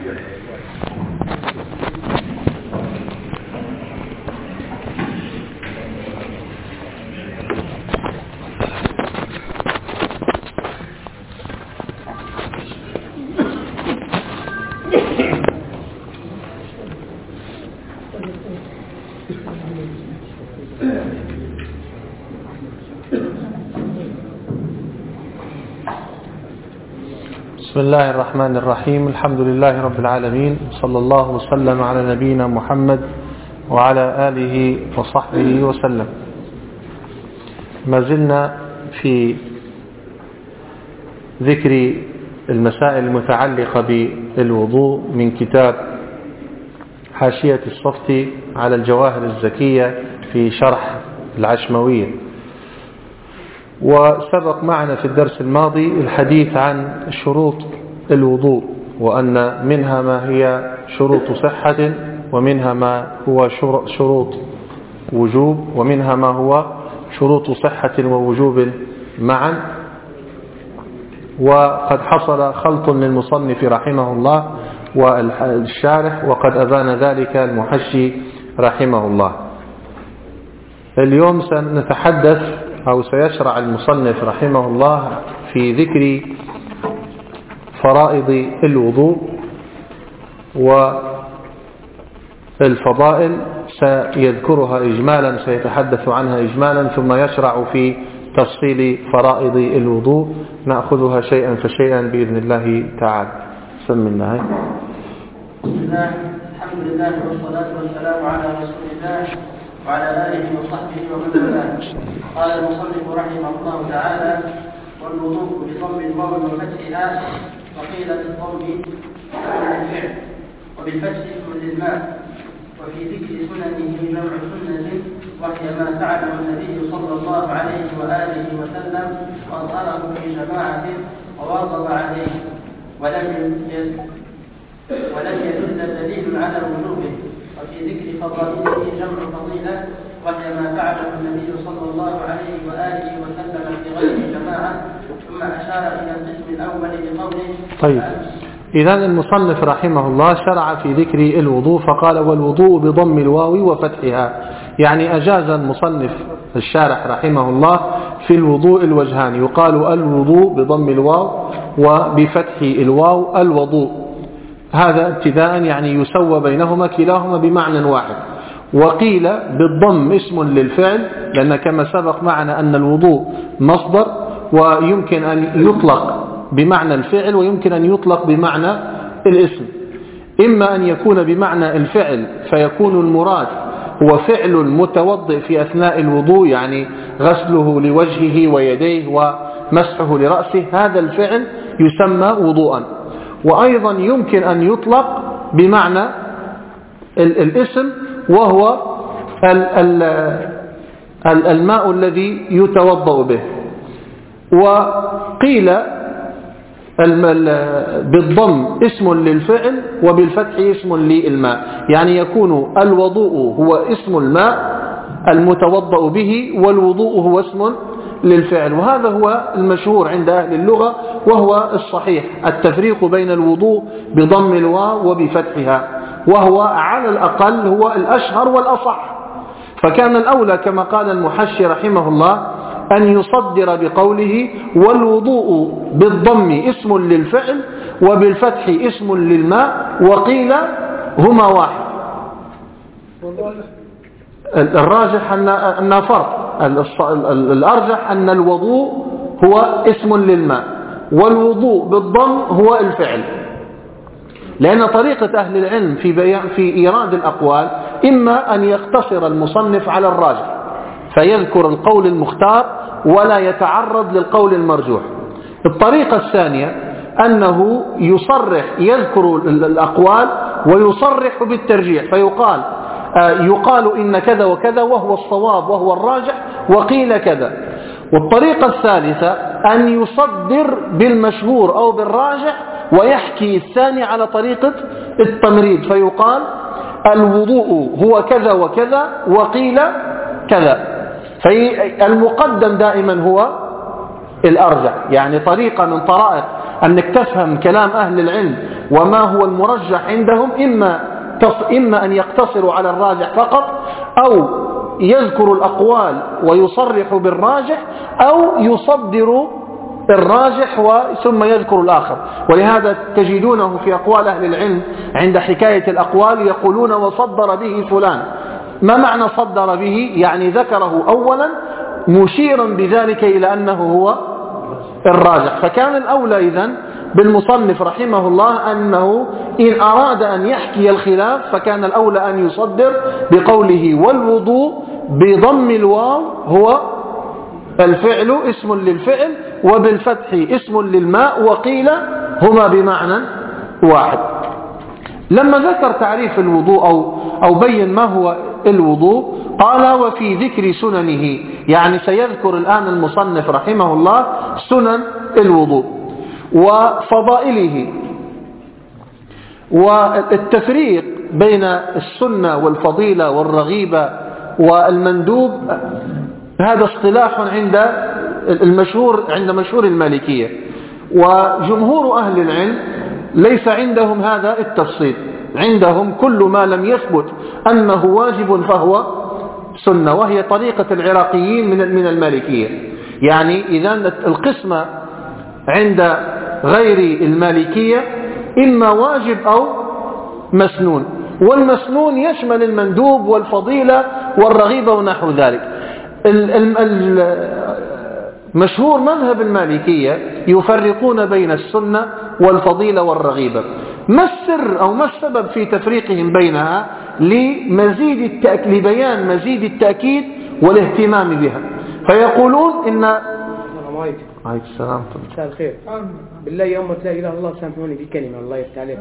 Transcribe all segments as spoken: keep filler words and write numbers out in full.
بسم الله الرحمن الرحيم. الحمد لله رب العالمين، صلى الله وسلم على نبينا محمد وعلى آله وصحبه وسلم. ما زلنا في ذكر المسائل المتعلقة بالوضوء من كتاب حاشية الصفتي على الجواهر الزكية في شرح العشموية. وسبق معنا في الدرس الماضي الحديث عن شروط الوضوء، وأن منها ما هي شروط صحة، ومنها ما هو شروط وجوب، ومنها ما هو شروط صحة ووجوب معا. وقد حصل خلط للمصنف رحمه الله والشارح، وقد أبان ذلك المحشي رحمه الله. اليوم سنتحدث أو سيشرع المصنف رحمه الله في ذكر فرائض الوضوء والفضائل، سيذكرها إجمالا، سيتحدث عنها إجمالا، ثم يشرع في تفصيل فرائض الوضوء، نأخذها شيئا فشيئا بإذن الله تعالى. سم الله. بسم الله، الحمد لله والصلاة والسلام على رسول الله وعلى آله وصحبه ومن والاه. قال المصنف رحمه الله تعالى: والوضوء بضم الواو وفتحها، وقيل بالضم اسم للفعل وبالفتح اسم للماء، وفي ذكر سننه جمع سنة، وهي ما فعله النبي صلى الله عليه وآله وسلم وأظهره في جماعة وواظب عليه، ولم ولم يدل دليل على وجوبه. وفي ذكر فضائله جمع فضيلة، وهي ما فعله النبي صلى الله عليه وآله وسلم في غير جماعة. ثم أشار إلى القسم الأول بقوله: طيب، إذن المصنف رحمه الله شرع في ذكر الوضوء فقال: والوضوء بضم الواو وفتحها، يعني أجاز المصنف الشارح رحمه الله في الوضوء الوجهان، يقال الوضوء بضم الواو وبفتح الواو الوضوء، هذا ابتداء يعني يسوى بينهما، كلاهما بمعنى واحد. وقيل بالضم اسم للفعل، لأن كما سبق معنا أن الوضوء مصدر، ويمكن أن يطلق بمعنى الفعل ويمكن أن يطلق بمعنى الاسم. إما أن يكون بمعنى الفعل فيكون المراد هو فعل المتوضئ في أثناء الوضوء، يعني غسله لوجهه ويديه ومسحه لرأسه، هذا الفعل يسمى وضوءا. وأيضا يمكن أن يطلق بمعنى الاسم، وهو الماء الذي يتوضأ به. وقيل بالضم اسم للفعل وبالفتح اسم للماء، يعني يكون الوضوء هو اسم الماء المتوضأ به، والوضوء هو اسم للفعل. وهذا هو المشهور عند أهل اللغة، وهو الصحيح التفريق بين الوضوء بضم الواو وبفتحها، وهو على الأقل هو الأشهر والأصح. فكان الأولى كما قال المحشي رحمه الله أن يصدر بقوله: والوضوء بالضم اسم للفعل وبالفتح اسم للماء، وقيل هما واحد. الراجح أن فرق، الأرجح أن الوضوء هو اسم للماء، والوضوء بالضم هو الفعل، لأن طريقة أهل العلم في بيان في إيراد الأقوال إما أن يقتصر المصنف على الراجح فيذكر القول المختار ولا يتعرض للقول المرجوح. الطريقة الثانية أنه يصرح، يذكر الأقوال ويصرح بالترجيح، فيقال يقال إن كذا وكذا وهو الصواب وهو الراجح، وقيل كذا. والطريقة الثالثة أن يصدر بالمشهور أو بالراجح ويحكي الثاني على طريقة التمريض، فيقال الوضوء هو كذا وكذا وقيل كذا. فالمقدم دائما هو الأرجح، يعني طريقة من طرائق أنك تفهم كلام أهل العلم وما هو المرجح عندهم، إما إما أن يقتصروا على الراجح فقط، أو يذكروا الأقوال ويصرحوا بالراجح، أو يصدروا الراجح ثم يذكر الآخر. ولهذا تجدونه في أقوال أهل العلم عند حكاية الأقوال يقولون وصدر به فلان. ما معنى صدر به؟ يعني ذكره أولا مشيرا بذلك إلى أنه هو الراجح. فكان الأولى إذن بالمصنف رحمه الله أنه إن أراد أن يحكي الخلاف فكان الأولى أن يصدر بقوله والوضوء بضم الواو هو الفعل اسم للفعل، وبالفتح اسم للماء، وقيل هما بمعنى واحد. لما ذكر تعريف الوضوء أو, أو بين ما هو الوضوء قال وفي ذكر سننه، يعني سيذكر الآن المصنف رحمه الله سنن الوضوء وفضائله. والتفريق بين السنة والفضيلة والرغيبة والمندوب هذا اصطلاح عند المشهور عند مشهور المالكية، وجمهور أهل العلم ليس عندهم هذا التفصيل، عندهم كل ما لم يثبت أنه واجب فهو سنة، وهي طريقة العراقيين من من المالكية. يعني إذا القسمة عند غير المالكية إما واجب أو مسنون، والمسنون يشمل المندوب والفضيلة والرغيبة ونحو ذلك. مشهور مذهب المالكية يفرقون بين السنة والفضيلة والرغيبة. ما السر أو ما السبب في تفريقهم بينها؟ لمزيد التأكيد، لبيان مزيد التأكيد والاهتمام بها. فيقولون إن عليك السلام. مساء الخير. بالله يوم لا إله إلا الله سامحوني بكلمة الله يفتح عليك.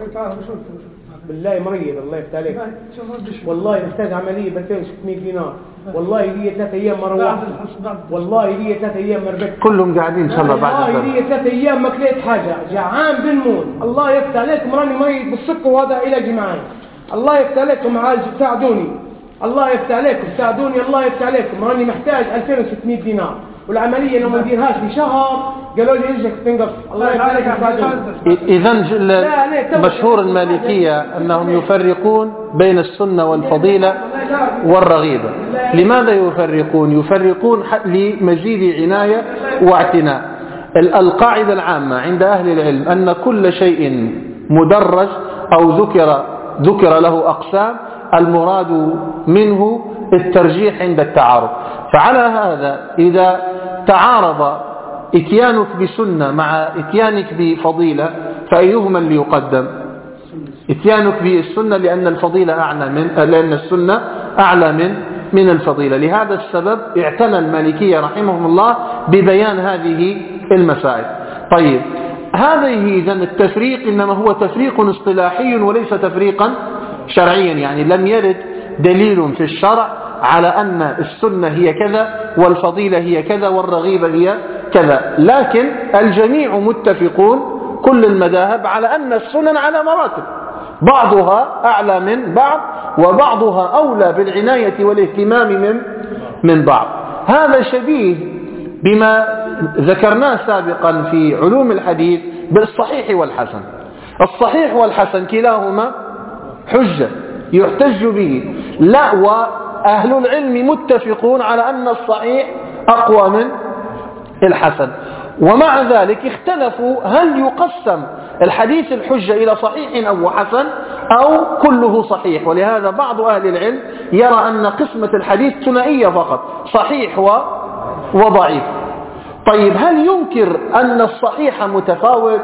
بالله مريض الله يفتح عليك. والله محتاج عملية ب ألفين وستمائة دينار. والله لي ثلاث أيام مرة واحدة. والله لي ثلاث أيام مربك. كلهم قاعدين إن شاء الله بعد. والله لي ثلاث أيام ما كليت حاجة، جعان بالموت. الله يفتح عليكم، راني مريض بالسكر وهذا علاجي معي. الله يفتح عليكم معالج، ساعدوني. الله يفتح عليكم ساعدوني، الله يفتح عليكم، راني محتاج ألفين وستمائة دينار. والعملية لو ما نديرهاش في شهر قالوا لي اجك تنقص. الله يبارك فيك. إذن مشهور المالكية أنهم يفرقون بين السنة والفضيلة والرغيبة. لماذا يفرقون؟ يفرقون لمزيد عناية واعتناء. القاعدة العامة عند أهل العلم أن كل شيء مدرج أو ذكر ذكر له أقسام، المراد منه الترجيح عند التعارض. فعلى هذا إذا تعارض اتيانك بسنة مع اتيانك بفضيلة فأيهما اللي يقدم؟ اتيانك بالسنة، لأن الفضيلة أعلى من لأن السنة أعلى من من الفضيلة. لهذا السبب اعتنى المالكية رحمهم الله ببيان هذه المسائل. طيب هذه إذن التفريق إنما هو تفريق اصطلاحي وليس تفريقا شرعيا، يعني لم يرد دليل في الشرع على أن السنة هي كذا والفضيلة هي كذا والرغيبة هي كذا، لكن الجميع متفقون كل المذاهب على أن السنن على مراتب، بعضها أعلى من بعض وبعضها أولى بالعناية والاهتمام من من بعض. هذا شبيه بما ذكرناه سابقا في علوم الحديث بالصحيح والحسن. الصحيح والحسن كلاهما حجة يحتج به، لا وأهل العلم متفقون على أن الصحيح أقوى من الحسن، ومع ذلك اختلفوا هل يقسم الحديث الحجة إلى صحيح أو حسن أو كله صحيح. ولهذا بعض أهل العلم يرى أن قسمة الحديث ثنائية فقط، صحيح وضعيف. طيب هل ينكر أن الصحيح متفاوت؟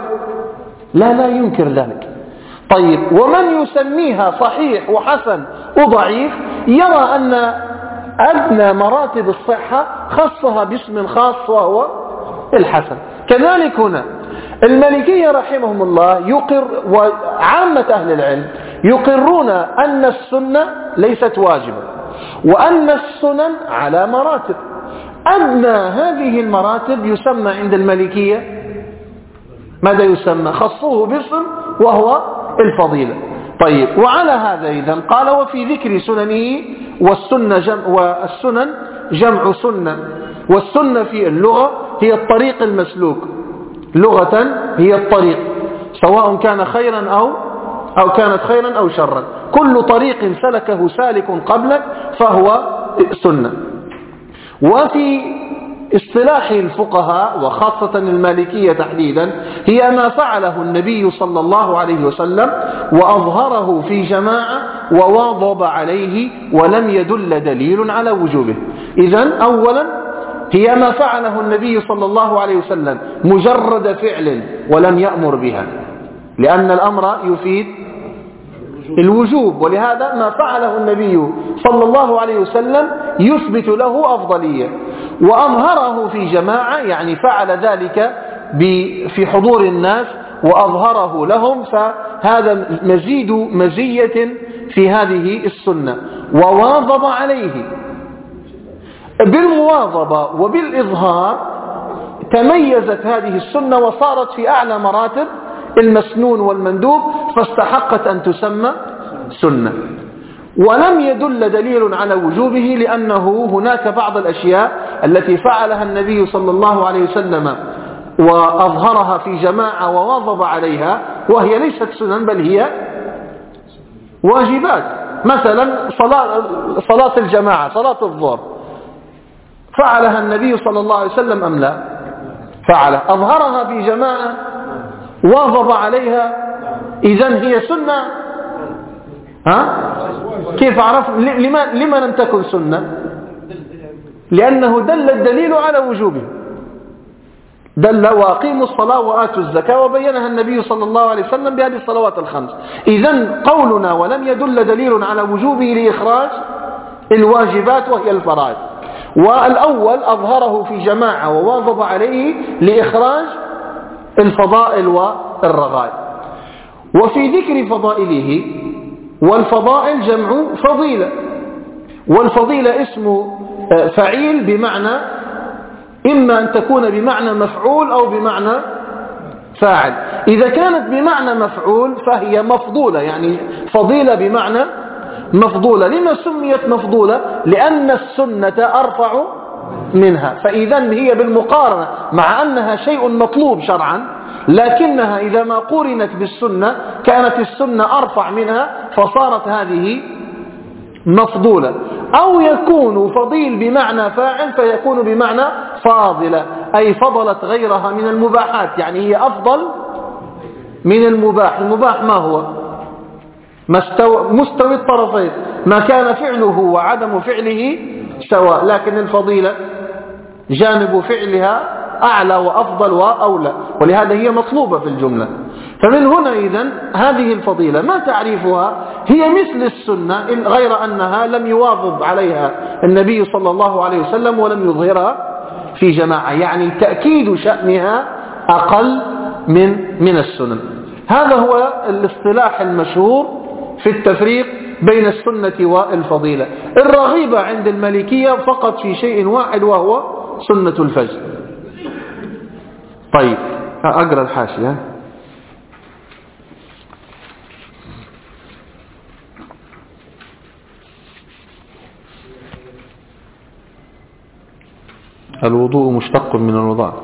لا لا ينكر ذلك. طيب ومن يسميها صحيح وحسن وضعيف يرى أن أدنى مراتب الصحة خصها باسم خاص وهو الحسن. كذلك هنا المالكية رحمهم الله يقر، وعامة أهل العلم يقرون أن السنة ليست واجبة وأن السنن على مراتب. أدنى هذه المراتب يسمى عند المالكية ماذا يسمى؟ خصوه باسم وهو الفضيلة. طيب وعلى هذا إذن قال وفي ذكر سننه، والسنة جمع والسنن جمع سنة، والسنة في اللغة هي الطريق المسلوك لغة هي الطريق، سواء كان خيرا أو أو كانت خيرا أو شرا، كل طريق سلكه سالك قبلك فهو سنة. وفي اصطلاح الفقهاء وخاصة المالكية تحديدا هي ما فعله النبي صلى الله عليه وسلم وأظهره في جماعة وواظب عليه ولم يدل دليل على وجوبه. إذن أولا هي ما فعله النبي صلى الله عليه وسلم مجرد فعل ولم يأمر بها، لأن الأمر يفيد الوجوب، ولهذا ما فعله النبي صلى الله عليه وسلم يثبت له أفضلية. وأظهره في جماعة يعني فعل ذلك في حضور الناس وأظهره لهم، فهذا مزيد مزية في هذه السنة. وواظب عليه، بالمواظبة وبالإظهار تميزت هذه السنة وصارت في أعلى مراتب المسنون والمندوب، فاستحقت أن تسمى سنة. ولم يدل دليل على وجوبه، لأنه هناك بعض الأشياء التي فعلها النبي صلى الله عليه وسلم وأظهرها في جماعة وواظب عليها وهي ليست سنن بل هي واجبات. مثلا صلاة, صلاة الجماعة، صلاة الظهر، فعلها النبي صلى الله عليه وسلم أم لا؟ فعل، أظهرها في جماعة واظب عليها، إذن هي سنة. ها؟ كيف عرف؟ لما, لما لم تكن سنة؟ لأنه دل الدليل على وجوبه، دل وأقيموا الصلاة وآتوا الزكاة، وبينها النبي صلى الله عليه وسلم بهذه الصلوات الخمس. إذن قولنا ولم يدل دليل على وجوبه لإخراج الواجبات وهي الفرائض. والأول أظهره في جماعة وواظب عليه لإخراج الفضائل والرغائب. وفي ذكر فضائله، والفضائل جمع فضيلة، والفضيلة اسم فعيل بمعنى إما أن تكون بمعنى مفعول أو بمعنى فاعل. إذا كانت بمعنى مفعول فهي مفضولة، يعني فضيلة بمعنى مفضولة. لما سميت مفضولة؟ لأن السنة أرفع منها، فإذا هي بالمقارنة مع أنها شيء مطلوب شرعا، لكنها إذا ما قورنت بالسنة كانت السنة أرفع منها فصارت هذه مفضولة. أو يكون فضيل بمعنى فاعل فيكون بمعنى فاضلة، أي فضلت غيرها من المباحات، يعني هي أفضل من المباح. المباح ما هو؟ مستوي الطرفين، ما كان فعله وعدم فعله سواء، لكن الفضيلة جانب فعلها أعلى وأفضل وأولى، ولهذا هي مطلوبة في الجملة. فمن هنا إذن هذه الفضيلة ما تعريفها؟ هي مثل السنة، غير أنها لم يواظب عليها النبي صلى الله عليه وسلم ولم يظهرها في جماعة، يعني تأكيد شأنها أقل من من السنن. هذا هو الاصطلاح المشهور في التفريق بين السنة والفضيلة. الرغيبة عند المالكية فقط في شيء واحد وهو سنة الفجر. طيب أقرأ الحاشية. الوضوء مشتق من الوضاء.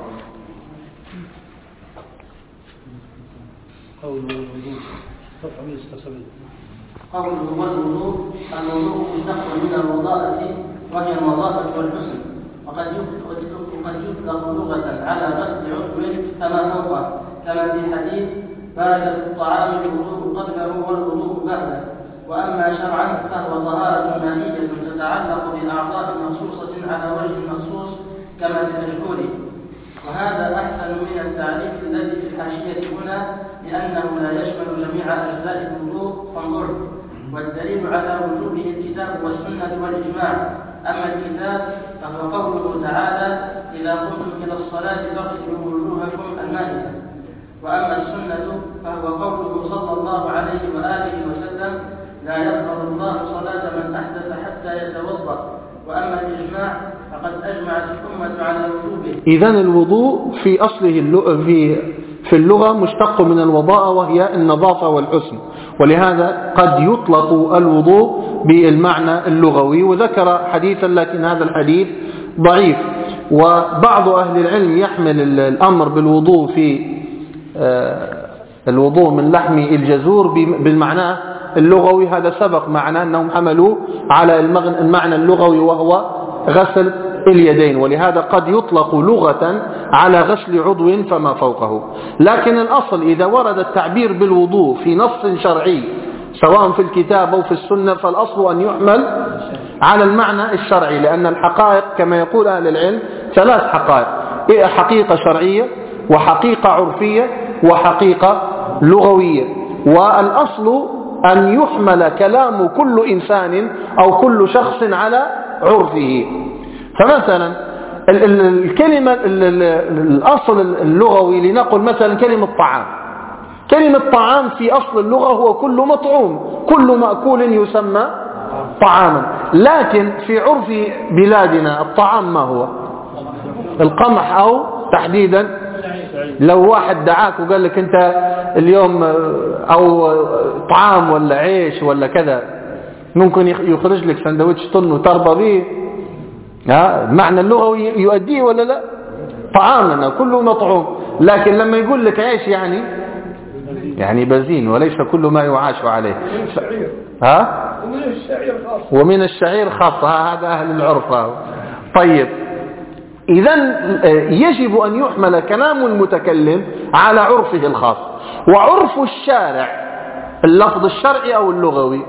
قوله والوضوء، الوضوء مشتق من الوضاءة وهي النظافة والحسن، وقد يطلق لغة على غسل عضو كما فوق، كما في حديث بارك الطعام الوضوء قبله والوضوء بعده. وأما شرعا فهو طهارة مائية تتعلق بأعضاء مخصوصة على وجه مخصوص كما في المشهور. وهذا أحسن من التعريف الذي في الحاشية هنا، لأنه لا يشمل جميع أجزاء الوضوء فانظر. والدليل على وجوبه الكتاب والسنة والإجماع. أما الكتاب فهو قوله تعالى إذا قمتم إلى الصلاة فاغسلوا وجوهكم المائدة. وأما السنة فهو قوله صلى الله عليه وآله وسلم لا يقبل الله صلاة من أحدث حتى يتوضأ. وأما الإجماع فقد أجمعت الأمة على وجوبه. إذن الوضوء في أصله في في اللغة مشتق من الوضاء وهي النظافة والحسن، ولهذا قد يطلق الوضوء بالمعنى اللغوي. وذكر حديثا لكن هذا الحديث ضعيف. وبعض أهل العلم يحمل الأمر بالوضوء في الوضوء من لحم الجزور بالمعنى اللغوي. هذا سبق معنا أنهم حملوا على المعنى اللغوي وهو غسل اليدين، ولهذا قد يطلق لغة على غسل عضو فما فوقه. لكن الأصل إذا ورد التعبير بالوضوء في نص شرعي سواء في الكتاب أو في السنة فالأصل أن يحمل على المعنى الشرعي، لأن الحقائق كما يقول أهل العلم ثلاث حقائق: حقيقة شرعية وحقيقة عرفية وحقيقة لغوية. والأصل أن يحمل كلام كل إنسان أو كل شخص على عرفه. فمثلا الكلمة الأصل اللغوي لنقل مثلا كلمة طعام، كلمة طعام في أصل اللغة هو كل مطعوم، كل مأكول يسمى طعاما. لكن في عرف بلادنا الطعام ما هو؟ القمح، أو تحديدا لو واحد دعاك وقال لك أنت اليوم أو طعام ولا عيش ولا كذا، ممكن يخرج لك سندويتش طن وتربى به، معنى اللغوي يؤديه ولا لا؟ طعامنا كله مطعوم. لكن لما يقول لك عيش يعني يعني بنزين، وليس كل ما يعاش عليه. ف... ها؟ ومن الشعير خاصة، ومن الشعير خاصة، هذا أهل العرف. طيب، إذن يجب أن يحمل كلام المتكلم على عرفه الخاص. وعرف الشارع اللفظ الشرعي أو اللغوي؟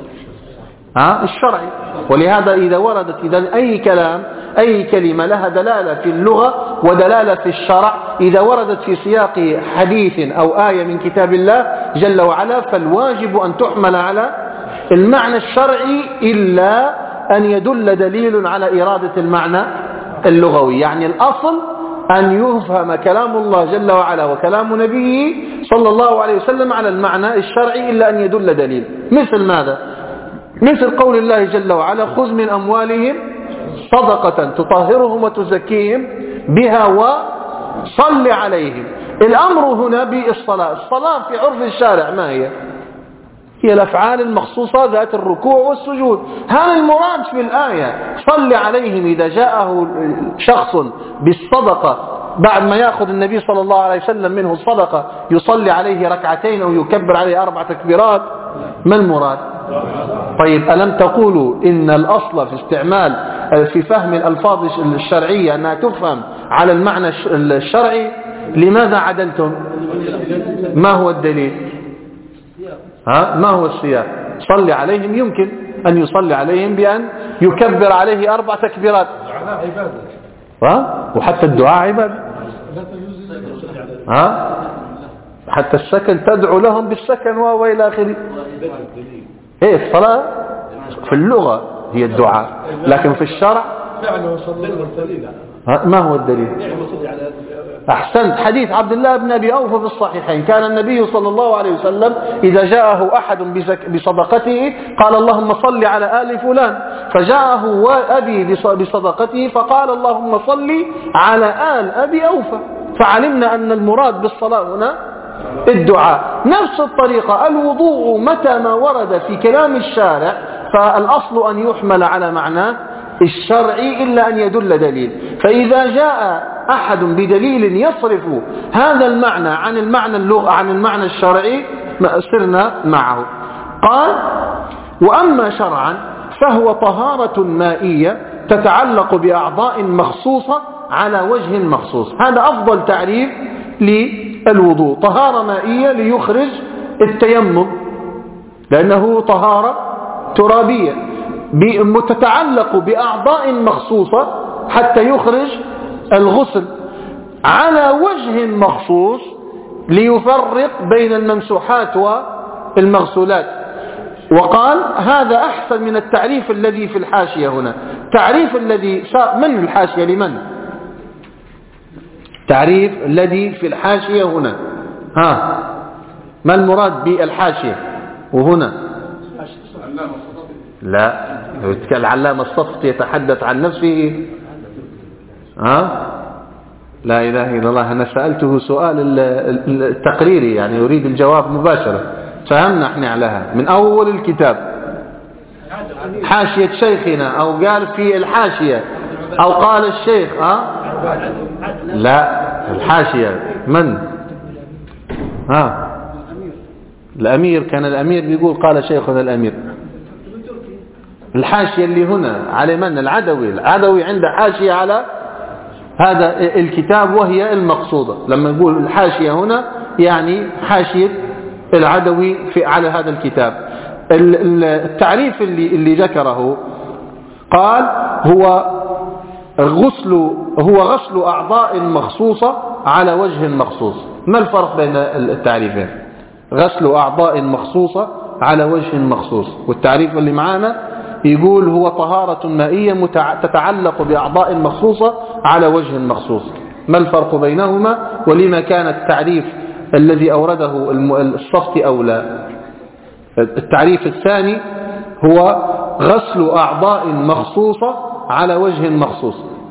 ها؟ الشرعي. ولهذا إذا وردت إذا أي كلام أي كلمة لها دلالة في اللغة ودلالة في الشرع، إذا وردت في سياق حديث أو آية من كتاب الله جل وعلا فالواجب أن تحمل على المعنى الشرعي إلا أن يدل دليل على إرادة المعنى اللغوي. يعني الأصل أن يفهم كلام الله جل وعلا وكلام نبيه صلى الله عليه وسلم على المعنى الشرعي إلا أن يدل دليل. مثل ماذا؟ مثل قول الله جل وعلا: خذ من أموالهم صدقة تطهرهم وتزكيهم بها وصل عليهم. الأمر هنا بالصلاة. الصلاة في عرف الشارع ما هي؟ هي الأفعال المخصوصة ذات الركوع والسجود. هذا المراد في الآية. صل عليهم إذا جاءه شخص بالصدقة بعد ما يأخذ النبي صلى الله عليه وسلم منه الصدقة يصلي عليه ركعتين أو يكبر عليه أربع تكبيرات، ما المراد؟ طيب، ألم تقولوا إن الأصل في استعمال في فهم الألفاظ الشرعية أنها تفهم على المعنى الشرعي؟ لماذا عدلتم؟ ما هو الدليل؟ ها؟ ما هو السياق؟ صلي عليهم يمكن أن يصلي عليهم بأن يكبر عليه أربع تكبيرات، ها؟ وحتى الدعاء عبادة، ها؟ حتى السكن تدعو لهم بالسكن وإلى آخره. إيه الصلاة في اللغة هي الدعاء، لكن في الشرع ما هو الدليل؟ أحسنت. حديث عبد الله بن أبي أوفى في الصحيحين: كان النبي صلى الله عليه وسلم إذا جاءه أحد بصدقته قال: اللهم صل على آل فلان، فجاءه أبي بصدقته فقال: اللهم صل على آل أبي أوفى، فعلمنا أن المراد بالصلاة هنا الدعاء. نفس الطريقة الوضوء متى ما ورد في كلام الشارع فالأصل أن يحمل على معناه الشرعي إلا أن يدل دليل. فإذا جاء أحد بدليل يصرف هذا المعنى عن المعنى اللغة عن المعنى الشرعي سرنا معه. قال: وأما شرعا فهو طهارة مائية تتعلق بأعضاء مخصوصة على وجه مخصوص. هذا أفضل تعريف للوضوء: طهارة مائية ليخرج التيمم لأنه طهارة ترابية، تتعلق بأعضاء مخصوصة حتى يخرج الغسل، على وجه مخصوص ليفرق بين الممسوحات والمغسولات. وقال: هذا أحسن من التعريف الذي في الحاشية هنا. تعريف الذي من الحاشية لمن؟ تعريف الذي في الحاشية هنا، ها ما المراد بالحاشية وهنا؟ لا، العلامة الصفطي يتحدث عن نفسه. ها؟ لا إله إلا الله. أنا سألته سؤال التقريري يعني يريد الجواب مباشرة، فهمنا احنا عليها من أول الكتاب. حاشية شيخنا أو قال في الحاشية أو قال الشيخ أه؟ لا الحاشية من ها الأمير كان الأمير بيقول قال شيخنا الأمير. الحاشية اللي هنا على من العدوي العدوي عنده حاشية على هذا الكتاب وهي المقصودة. لما نقول الحاشية هنا يعني حاشية العدوي في على هذا الكتاب. التعريف اللي اللي ذكره قال هو غسل هو غسل أعضاء مخصوصة على وجه مخصوص. ما الفرق بين التعريفين؟ غسل أعضاء مخصوصة على وجه مخصوص، والتعريف اللي معانا يقول هو طهارة مائية تتعلق بأعضاء مخصوصة على وجه مخصوص. ما الفرق بينهما ولما كان التعريف الذي أورده الصفتي أولى؟ التعريف الثاني هو غسل أعضاء مخصوصة على وجه مخصوص.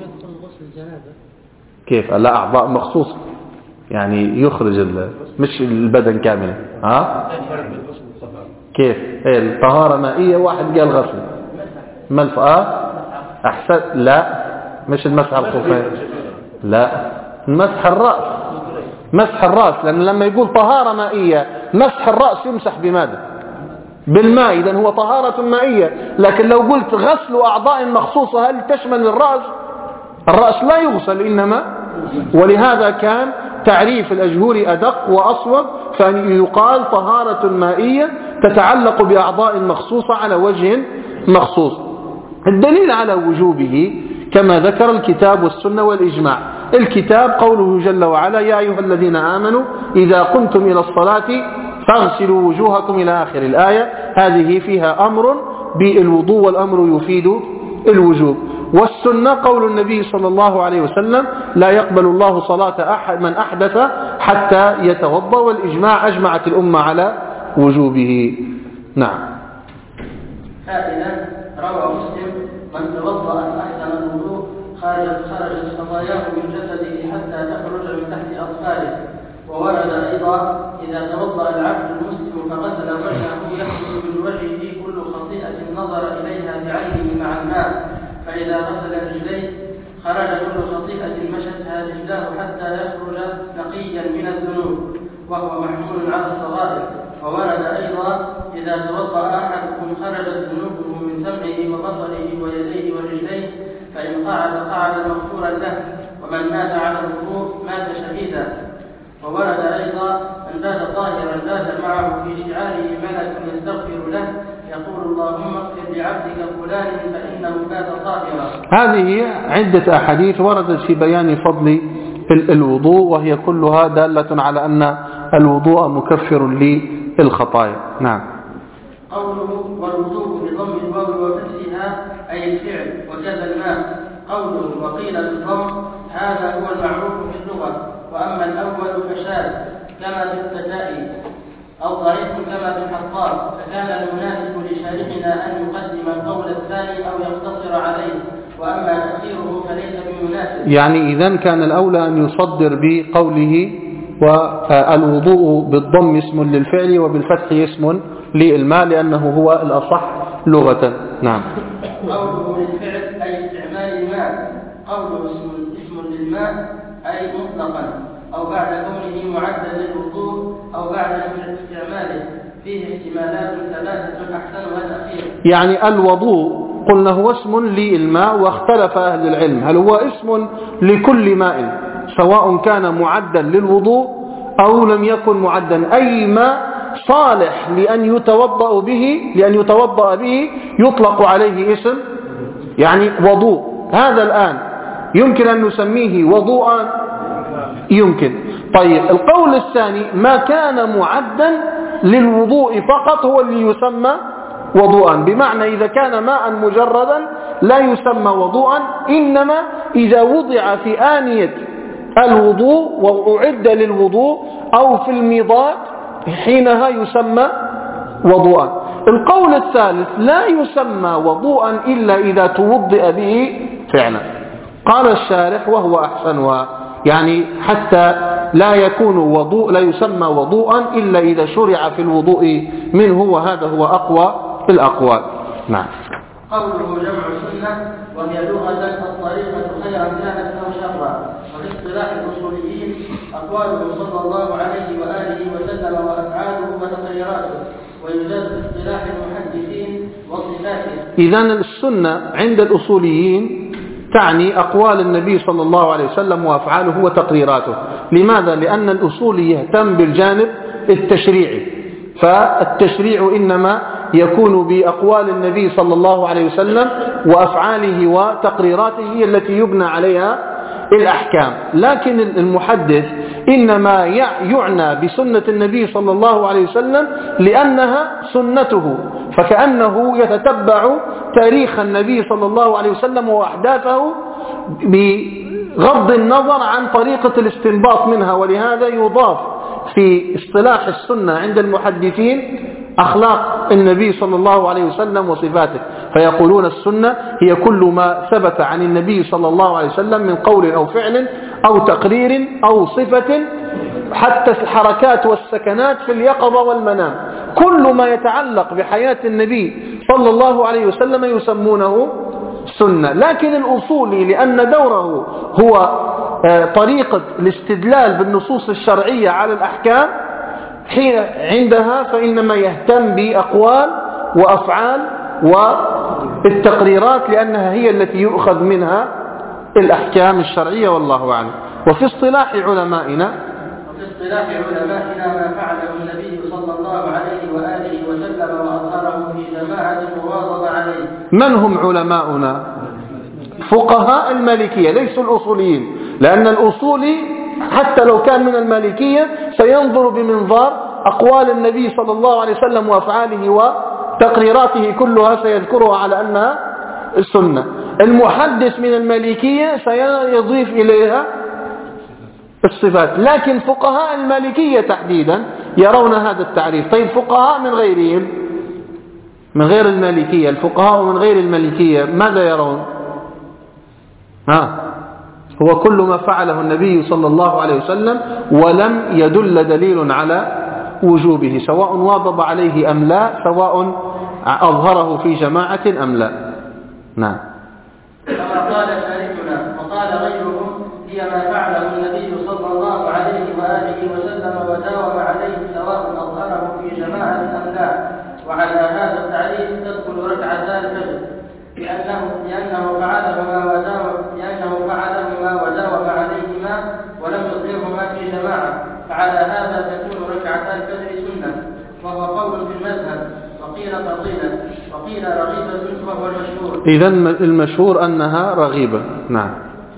كيف؟ لا أعضاء مخصوصة يعني يخرج مش البدن كاملا. ها؟ كيف؟ ايه الطهارة مائية واحد قال غسل ملف اه احسن. لا مش المسح على الخفين، لا مسح الرأس. مسح الرأس لأن لما يقول طهارة مائية مسح الرأس يمسح بماذا؟ بالماء. إذن هو طهارة مائية. لكن لو قلت غسل أعضاء مخصوصة هل تشمل الرأس؟ الرأس لا يغسل إنما، ولهذا كان تعريف الأجهوري أدق وأصوب، فأن يقال طهارة مائية تتعلق بأعضاء مخصوصة على وجه مخصوص. الدليل على وجوبه كما ذكر الكتاب والسنة والإجماع. الكتاب قوله جل وعلا يا أيها الذين آمنوا إذا قمتم إلى الصلاة فاغسلوا وجوهكم إلى آخر الآية. هذه فيها أمر بالوضوء والأمر يفيد الوجوب. والسنة قول النبي صلى الله عليه وسلم لا يقبل الله صلاة أحد من أحدث حتى يتوضأ، والإجماع أجمعت الأمة على وجوبه. نعم. فائدة روى مسلم من توضأ أحسن الوضوء خرجت خرجت خطاياه من جسده حتى تخرج من تحت أظفاره. وورد أيضا إذا توضأ العبد المسلم فغسل وجهه يخرج من وجهه كل خطيئة نظر إليها بعينه مع الماء، فإذا غسل رجليه خرج كل خطيئة مشتها رجلاه حتى يخرج نقيا من الذنوب وهو محمول على الصغائر. وورد أيضا إذا توضأ أحدكم خرجت ذنوبه من سمعه وبصره ويديه ورجليه، فإن قعد قعد مغفورا له، ومن مات على الوضوء مات شهيدا. وورد أيضا من بات طاهرا بات معه في شعاره ملك يستغفر له يقول اللهم اغفر لعبدك فلان فإنه بات طاهرا. هذه عدة أحاديث وردت في بيان فضل الوضوء، وهي كلها دالة على أن الوضوء مكفر للخطايا. نعم. قوله والوضوء بضم الواو وفتحها أي الفعل وكذا الماء. قوله وقيل بالضم هذا هو المعروف في اللغة، وأما الأول فشاذ كما في التتائي أو ضعيف كما في الحطاب، فكان المناسب لشارحنا أن يقدم القول الثاني أو يقتصر عليه، وأما تأخيره فليس بمناسب. يعني إذن كان الأولى أن يصدر بقوله والوضوء بالضم اسم للفعل وبالفتح اسم للماء لأنه هو الأصح لغة. نعم. قوله للفعل أي استعمال الماء، قوله اسم, اسم للماء أي مطلقا أو بعد كونه معدا للوضوء أو بعد استعماله، فيه احتمالات ثلاثة أحسنها الأخير. يعني الوضوء قلنا هو اسم للماء، واختلف أهل العلم هل هو اسم لكل ماء سواء كان معدا للوضوء أو لم يكن معدا، أي ماء صالح لأن يتوضأ به لأن يتوضأ به يطلق عليه اسم يعني وضوء. هذا الآن يمكن أن نسميه وضوءا، يمكن. طيب القول الثاني ما كان معدا للوضوء فقط هو اللي يسمى وضوءا، بمعنى إذا كان ماء مجردا لا يسمى وضوءا، إنما إذا وضع في آنية الوضوء وأعد للوضوء أو في الميضاد حينها يسمى وضوءا. القول الثالث لا يسمى وضوءا إلا إذا توضئ به فعلا. قال الشارح وهو أحسنها، يعني حتى لا يكون وضوء لا يسمى وضوءا إلا إذا شرع في الوضوء منه، وهذا هو أقوى الأقوال. نعم. قوله جمع سنة وهي لغة الطريقة خيرا كانت أو شرا. وفي اصطلاح الأصوليين أقواله صلى الله عليه وآله وسلم وأفعاله وتقريراته، ويجاز في اصطلاح المحدثين وصفاته. إذن السنة عند الأصوليين تعني أقوال النبي صلى الله عليه وسلم وأفعاله وتقريراته. لماذا؟ لأن الأصولي يهتم بالجانب التشريعي، فالتشريع إنما يكون بأقوال النبي صلى الله عليه وسلم وأفعاله وتقريراته هي التي يبنى عليها الأحكام. لكن المحدث إنما يعنى بسنة النبي صلى الله عليه وسلم لأنها سنته، فكأنه يتتبع تاريخ النبي صلى الله عليه وسلم وأحداثه بغض النظر عن طريقة الاستنباط منها. ولهذا يضاف في اصطلاح السنة عند المحدثين أخلاق النبي صلى الله عليه وسلم وصفاته، فيقولون السنة هي كل ما ثبت عن النبي صلى الله عليه وسلم من قول أو فعل أو تقرير أو صفة، حتى الحركات والسكنات في اليقظة والمنام، كل ما يتعلق بحياة النبي صلى الله عليه وسلم يسمونه سنة. لكن الأصولي لأن دوره هو طريقة الاستدلال بالنصوص الشرعية على الأحكام، حين عندها فإنما يهتم بأقوال وأفعال والتقريرات، لأنها هي التي يؤخذ منها الأحكام الشرعية، والله أعلم. وفي اصطلاح علمائنا وفي اصطلاح علمائنا ما فعله النبي صلى الله عليه وآله وسلم وأظهره في جماعة مواظب عليه. من هم علماؤنا؟ فقهاء المالكية، ليسوا الأصوليين، لأن الأصولي حتى لو كان من المالكية سينظر بمنظار أقوال النبي صلى الله عليه وسلم وأفعاله وتقريراته كلها سيذكرها على أنها السنة. المحدث من المالكية سيضيف إليها الصفات. لكن فقهاء المالكية تحديدا يرون هذا التعريف. طيب فقهاء من غيرهم، من غير المالكية، الفقهاء من غير المالكية ماذا يرون؟ ها هو كل ما فعله النبي صلى الله عليه وسلم ولم يدل دليل على وجوبه، سواء واظب عليه أم لا، سواء أظهره في جماعة أم لا. نعم. كما قال شاركنا وقال غيرهم هي ما فعله النبي صلى الله عليه وآله وسلم وداوم عليه، سواء أظهره في جماعة أم لا. وعلى هذا التعريف تدخل ركعتا الفجر، لأنه لأنه فعلهما وداوم لأنه فعلهما وداوم عليهما ولم يظهرهما في جماعة، فعلى هذا تكون ركعتا الفجر سنة، وهو قول في المذهب، وقيل فضيلة، وقيل رغيبة، وهو المشهور. إذن المشهور أنها رغيبة. نعم.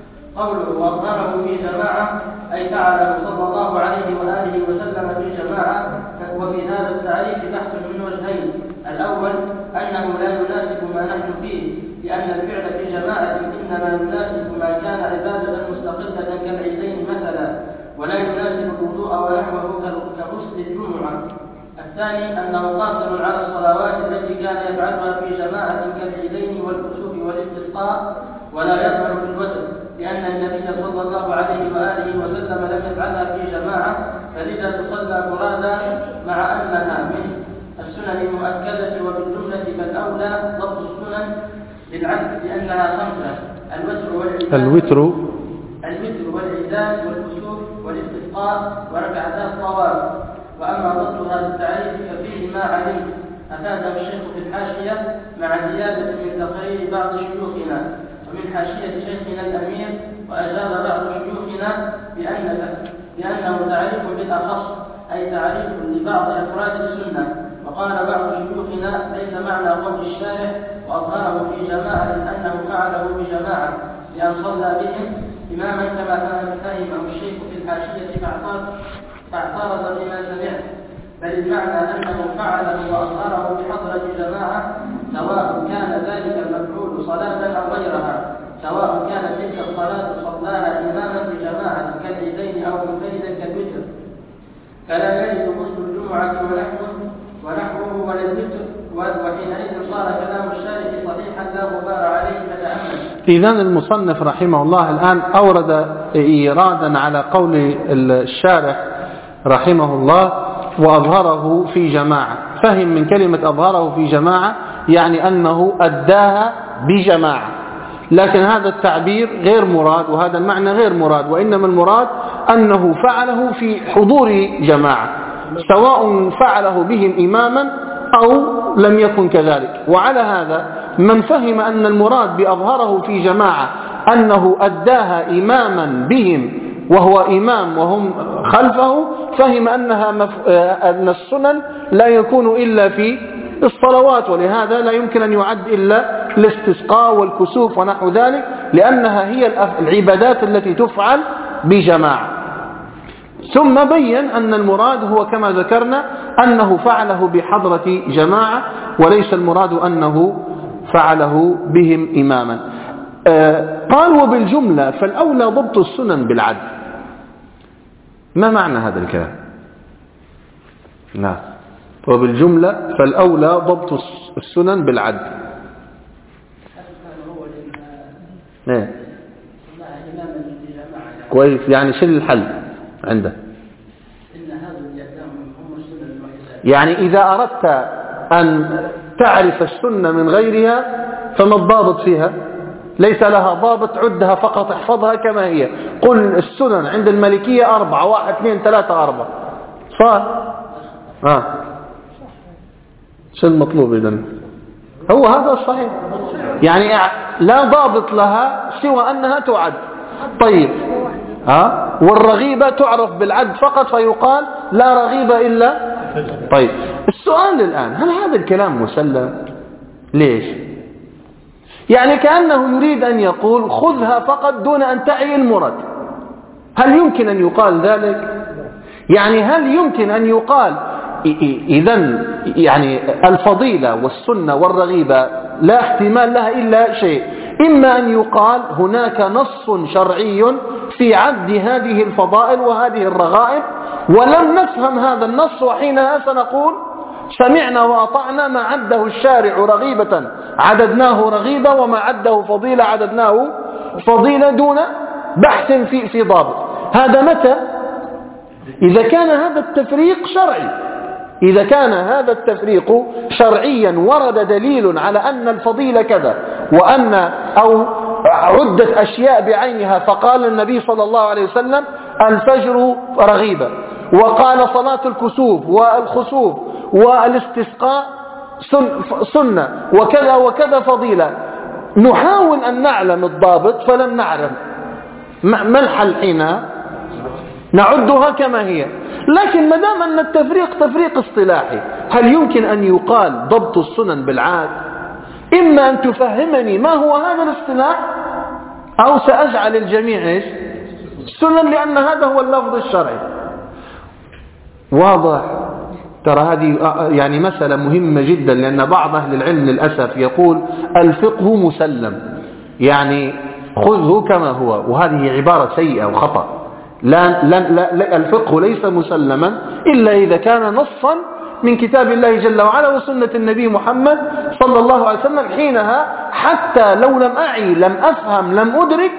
قوله وأظهره في جماعة أي فعله صلى الله عليه وآله وسلم في جماعة. وفي هذا التعريف بحث من وجهين: الأول أنه لا يناسب ما نحن فيه، لأن الفعل في جماعة إنما يناسب ما كان عبادة مستقلة كالعيدين مثلا، ولا يناسب الوضوء ونحوه كغسل الجمعة. الثاني أنه قاصر على الصلوات التي كان يفعلها في جماعة كالعيدين والكسوف والاستسقاء، ولا يظهر في الوتر، لأن النبي صلى الله عليه وآله وسلم لم يفعلها في جماعة، فلذا تصلى مرادا، مع أنها من السنن المؤكدة. وبالجملة فالأولى ضبط السنن بالعدل، لأنها خمسة: الوتر والعيدان الوتر الوتر والعيدان والكسوف والاستسقاء وركعتا الطواف. وأما ضبط هذا التعريف ففيه ما عليه أفاده الشيخ في الحاشية، مع زيادة من تقرير بعض شيوخنا ومن حاشية شيخنا الأمير. وأجاب بعض شيوخنا بأن بأنه تعريف بالأخص، أي تعريف لبعض أفراد السنة. وقال بعض شيوخنا ليس معنى قول الشارح وأظهره في جماعة أنه فعله بجماعة، لأن صلى بهم إماما كما فهمه الشيخ في الحاشية فاعترض بما سمعت، بل المعنى أنه فعله وأظهره بحضرة جماعة، سواء كان ذلك المفعول صلاة أو غيرها، سواء كانت تلك الصلاة صلاها إماما بجماعة كالعيدين أو منفردا كالوتر، فلا يجب غسل الجمعة ونحوه ونحوه ولا الوتر. وحينئذ صار كلام الشارح صحيحا لا غبار عليه، فتأمل. إذن المصنف رحمه الله الآن أورد إيرادا على قول الشارح رحمه الله وأظهره في جماعة. فهم من كلمة أظهره في جماعة يعني أنه أداها بجماعة، لكن هذا التعبير غير مراد وهذا المعنى غير مراد، وإنما المراد أنه فعله في حضور جماعة، سواء فعله بهم إماما أو لم يكن كذلك. وعلى هذا من فهم أن المراد بأظهره في جماعة أنه أداها إماما بهم وهو إمام وهم خلفه، فهم أنها مف... أن السنن لا يكون إلا في الصلوات، ولهذا لا يمكن أن يعد إلا الاستسقاء والكسوف ونحو ذلك، لأنها هي العبادات التي تفعل بجماعة. ثم بين أن المراد هو كما ذكرنا أنه فعله بحضرة جماعة، وليس المراد أنه فعله بهم إماما. آه قال وبالجملة فالأولى ضبط السنن بالعدل. ما معنى هذا الكلام؟ لا، وبالجملة فالأولى ضبط السنن بالعدل. ايه كويس، يعني شو الحل عنده؟ يعني إذا أردت أن تعرف السنة من غيرها فما الضابط فيها؟ ليس لها ضابط، عدها فقط، احفظها كما هي. قل السنن عند المالكية أربعة، واحد اثنين ثلاثة أربعة، صار آه. شو المطلوب إذن؟ هو هذا الصحيح، يعني لا ضابط لها سوى أنها تعد. طيب ها، والرغيبة تعرف بالعد فقط فيقال لا رغيبة إلا. طيب السؤال الآن، هل هذا الكلام مسلم؟ ليش؟ يعني كأنه يريد أن يقول خذها فقط دون أن تعي المراد. هل يمكن أن يقال ذلك؟ يعني هل يمكن أن يقال إذن يعني الفضيلة والسنة والرغيبة لا احتمال لها إلا شيء، إما أن يقال هناك نص شرعي في عد هذه الفضائل وهذه الرغائب ولم نفهم هذا النص، وحينها سنقول سمعنا وأطعنا، ما عده الشارع رغيبة عددناه رغيبة، وما عده فضيلة عددناه فضيلة دون بحث في في ضابط. هذا متى؟ إذا كان هذا التفريق شرعي، إذا كان هذا التفريق شرعيا ورد دليل على أن الفضيلة كذا وأن أو عدت أشياء بعينها، فقال النبي صلى الله عليه وسلم الفجر رغيبة، وقال صلاة الكسوف والخسوف والاستسقاء سنة وكذا وكذا فضيلة، نحاول أن نعلم الضابط فلم نعلم، ما الحل حينها؟ نعدها كما هي. لكن ما دام أن التفريق تفريق اصطلاحي، هل يمكن أن يقال ضبط السنن بالعاد؟ إما أن تفهمني ما هو هذا الاصطلاح، أو سأجعل الجميع إيش؟ السنن، لأن هذا هو اللفظ الشرعي. واضح؟ ترى هذه يعني مسألة مهمة جدا، لأن بعض أهل العلم للأسف يقول الفقه مسلم، يعني خذه كما هو، وهذه عبارة سيئة وخطأ. لا, لا, لا الفقه ليس مسلما إلا إذا كان نصا من كتاب الله جل وعلا وسنة النبي محمد صلى الله عليه وسلم، حينها حتى لو لم أعي لم أفهم لم أدرك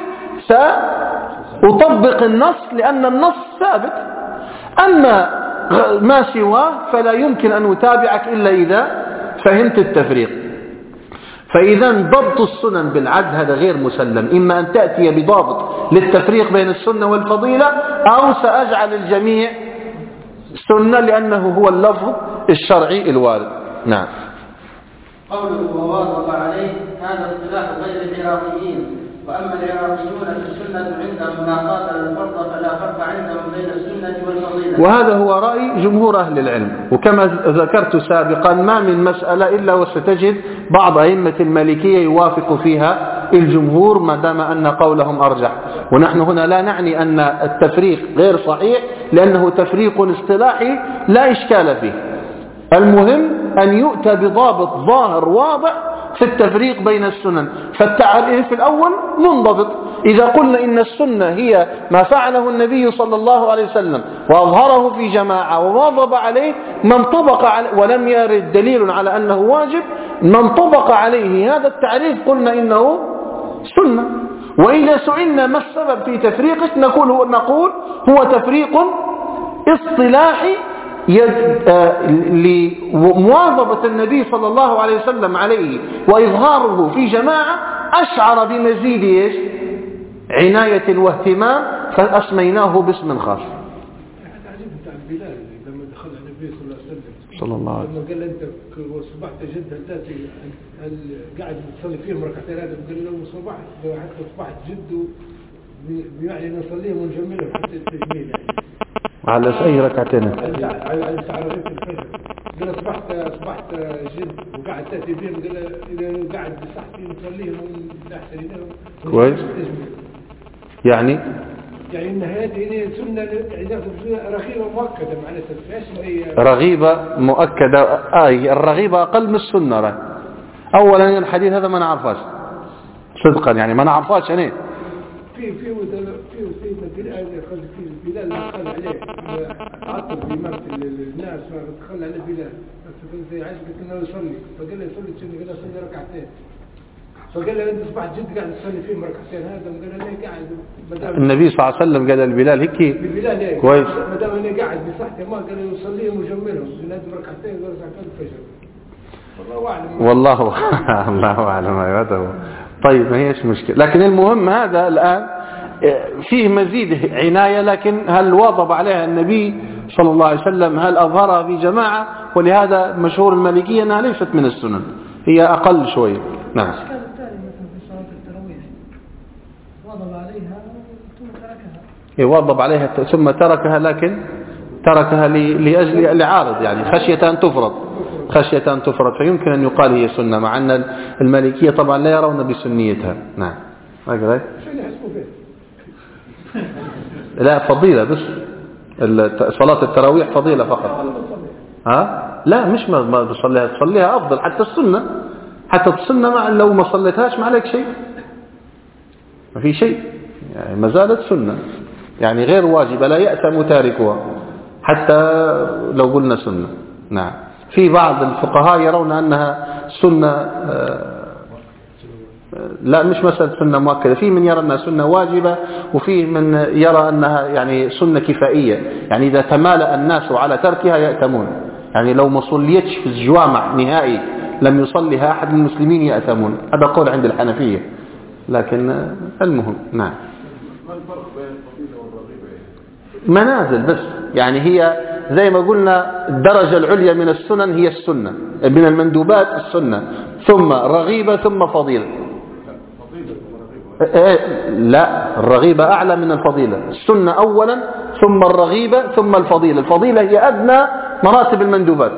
سأطبق النص، لأن النص ثابت. أما ما سواه فلا يمكن أن أتابعك إلا إذا فهمت التفريق. فإذا ضبط السنن بالعد هذا غير مسلم، إما أن تأتي بضابط للتفريق بين السنة والفضيلة، أو سأجعل الجميع سنة لأنه هو اللفظ الشرعي الوارد. نعم. قوله وواظب عليه هذا اصطلاح غير العراقيين، وأما العراقيون فالسنة عندهم ما قاتل الفرض فلا فرق عندهم بين السنة والفضيلة. وهذا هو رأي جمهور أهل العلم، وكما ذكرت سابقا ما من مسألة إلا وستجد بعض أئمة المالكية يوافق فيها الجمهور ما دام أن قولهم أرجح. ونحن هنا لا نعني أن التفريق غير صحيح، لأنه تفريق اصطلاحي لا إشكال فيه. المهم أن يؤتى بضابط ظاهر واضح في التفريق بين السنن. فالتعريف الأول منضبط، إذا قلنا إن السنة هي ما فعله النبي صلى الله عليه وسلم وأظهره في جماعة وواظب عليه، من طبق عليه ولم يرد دليل على أنه واجب، من طبق عليه هذا التعريف قلنا إنه سنة. وإذا سئلنا ما السبب في تفريقه نقول هو, نقول هو تفريق اصطلاحي لمواظبة النبي صلى الله عليه وسلم عليه وإظهاره في جماعة أشعر بمزيد إيش؟ عناية واهتمام، فأسميناه باسم خاص. لما دخل النبي صلى الله عليه وسلم صلى الله عليه وسلم لما قال انت صبحت جد هل تاتي هل قاعد تصلي فيهم ركعتين هذا قال له صبحت لو حتى صبحت جد يعني نصليهم ونجملهم حتى التجميل يعني على اي ركعتين على على ركعتين الفجر قال صبحت صبحت جد وقاعد تاتي بهم قال اذا قاعد بصحتي نصليهم ونحسن لهم كويس يعني يعني ان هذه سنه رغيبه مؤكده معناتها ايش هي رغيبه مؤكده. اه الرغيبه اقل من السنه. اولا الحديث هذا ما نعرفاش صدقا، يعني ما نعرفاش يعني في في في سيدنا بلال قال في بلال قال عليه عطل بإمامة الناس قال عليه بلال زي عايز قلت له يصلي فقال له يصلي شنو قال له صلي ركعتين فقال له انت اصبحت جد قاعد تصلي فيهم ركعتين هذا قال له ليه قاعد النبي صلى الله عليه وسلم قال البلال هيك البلال كويس ما دام انا قاعد بصحتي ما قال له يصليهم ويجملهم لازم ركعتين غير ركعتين الفجر والله اعلم والله الله اعلم. ايوه طيب ما هيش مشكله، لكن المهم هذا الان فيه مزيد عنايه، لكن هل واظب عليها النبي صلى الله عليه وسلم؟ هل اظهرها في جماعه؟ ولهذا مشهور المالكيه انها ليست من السنن، هي اقل شويه. نعم. واظب عليها ثم تركها. يواظب عليها ثم تركها، لكن تركها لأجل لعارض، يعني خشية أن تفرض خشية أن تفرض فيمكن أن يقال هي سنة، مع أن المالكية طبعا لا يرون بسنيتها. نعم. ما لا فضيلة بس صلاة التراويح فضيلة فقط. ها؟ لا مش ما بصليها، تصليها أفضل حتى السنة، حتى السنة مع لو ما صليتهاش ما عليك شيء، ما في شيء، يعني ما زالت سنة، يعني غير واجبة لا يأثم تاركها حتى لو قلنا سنة. نعم. في بعض الفقهاء يرون أنها سنة، لا مش مسألة سنة مؤكدة، في من يرى أنها سنة واجبة وفي من يرى أنها يعني سنة كفائية، يعني إذا تمالأ الناس على تركها يأثمون، يعني لو ما صليتش في الجوامع نهائي لم يصليها أحد من المسلمين يأثمون. هذا قول عند الحنفية، لكن المهم. نعم. ما الفرق بين الفضيلة والرغيبة؟ منازل بس، يعني هي زي ما قلنا الدرجة العليا من السنن هي السنة، من المندوبات السنة، ثم رغيبة ثم فضيلة. لا الرغيبة أعلى من الفضيلة، السنة أولا ثم الرغيبة ثم الفضيلة. الفضيلة هي أدنى مراتب المندوبات،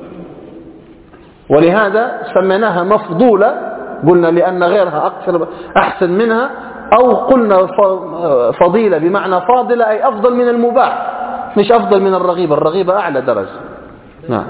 ولهذا سميناها مفضولة، قلنا لأن غيرها أكثر أحسن منها، أو قلنا فضيلة بمعنى فاضلة أي أفضل من المباح، مش أفضل من الرغيبة. الرغيبة أعلى درجة. نعم.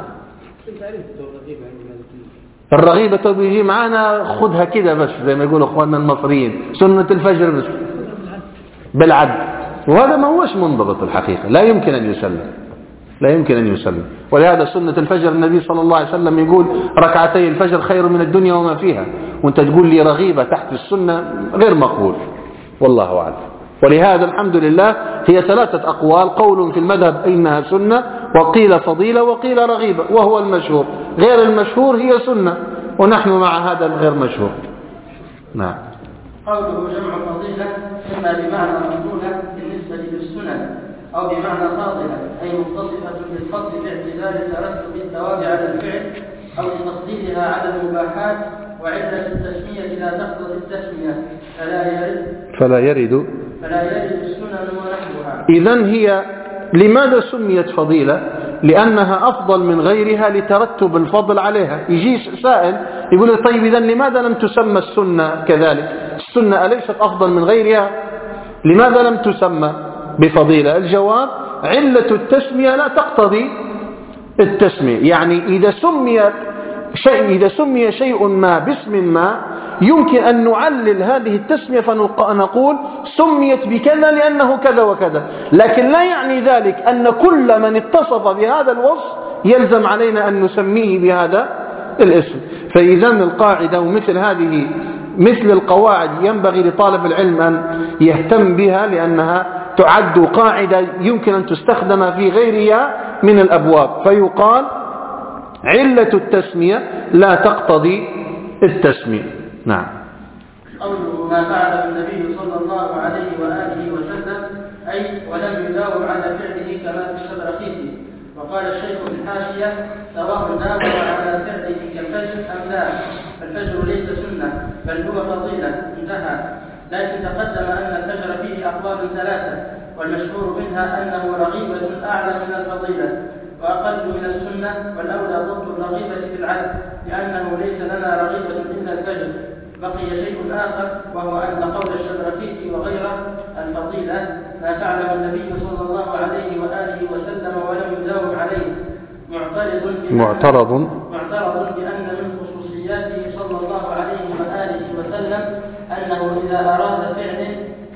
الرغيبة بيجي معانا خدها كده بس زي ما يقولوا أخواننا المصريين سنة الفجر بس بالعد، وهذا ما هوش منضبط الحقيقة، لا يمكن أن يسلم، لا يمكن أن يسلم. ولهذا سنة الفجر النبي صلى الله عليه وسلم يقول ركعتي الفجر خير من الدنيا وما فيها، وانت تقول لي رغيبة تحت السنة غير مقبول، والله أعلم. ولهذا الحمد لله هي ثلاثة أقوال، قول في المذهب إنها سنة، وقيل فضيلة، وقيل رغيبة، وهو المشهور. غير المشهور هي سنة، ونحن مع هذا الغير مشهور. نعم. قوله جمع فضيلة إما بمعنى مفضولة بالنسبة للسنن، أو بمعنى فاضلة أي متصفة بالفضل باعتبار ترتب الثواب على الفعل، أو لتفضيلها على المباحات، وعلة التسمية لا تقتضي التسمية فلا يرد فلا يرد فلا يرد السنن ونحوها. إذن هي لماذا سميت فضيلة؟ لأنها أفضل من غيرها لترتب الفضل عليها. يجي سائل يقول لي طيب إذن لماذا لم تسمى السنة كذلك؟ السنة أليست أفضل من غيرها؟ لماذا لم تسمى بفضيلة؟ الجواب علة التسمية لا تقتضي التسمية، يعني إذا سميت شيء إذا سمي شيء ما باسم ما يمكن أن نعلل هذه التسمية فنقول سميت بكذا لأنه كذا وكذا، لكن لا يعني ذلك أن كل من اتصف بهذا الوصف يلزم علينا أن نسميه بهذا الاسم. فإذا القاعدة ومثل هذه مثل القواعد ينبغي لطالب العلم أن يهتم بها، لأنها تعد قاعدة يمكن أن تستخدم في غيرها من الأبواب، فيقال علة التسمية لا تقتضي التسمية. نعم. قوله ما فعله النبي صلى الله عليه وآله وسلم أي ولم يداوم على فعله كما في الشبرخيتي. وقال الشيخ في الحاشية سواء داوم على فعله كالفجر أم لا، فالفجر ليس سنة بل هو فضيلة، انتهى. لكن تقدم أن الفجر فيه أقوال ثلاثة، والمشهور منها أنه رغيبة أعلى من الفضيلة وأقل من السنة، والأولى ضد الرغيبة في العدل، لأنه ليس لنا رغيبة إلا الفجر. بقي شيء آخر وهو أن قول الشبرخيتي وغيره الفضيلة ما فعله النبي صلى الله عليه وآله وسلم ولم يداوم عليه معترض معترض معترض بأن من خصوصياته صلى الله عليه وآله وسلم أنه إذا أراد فعل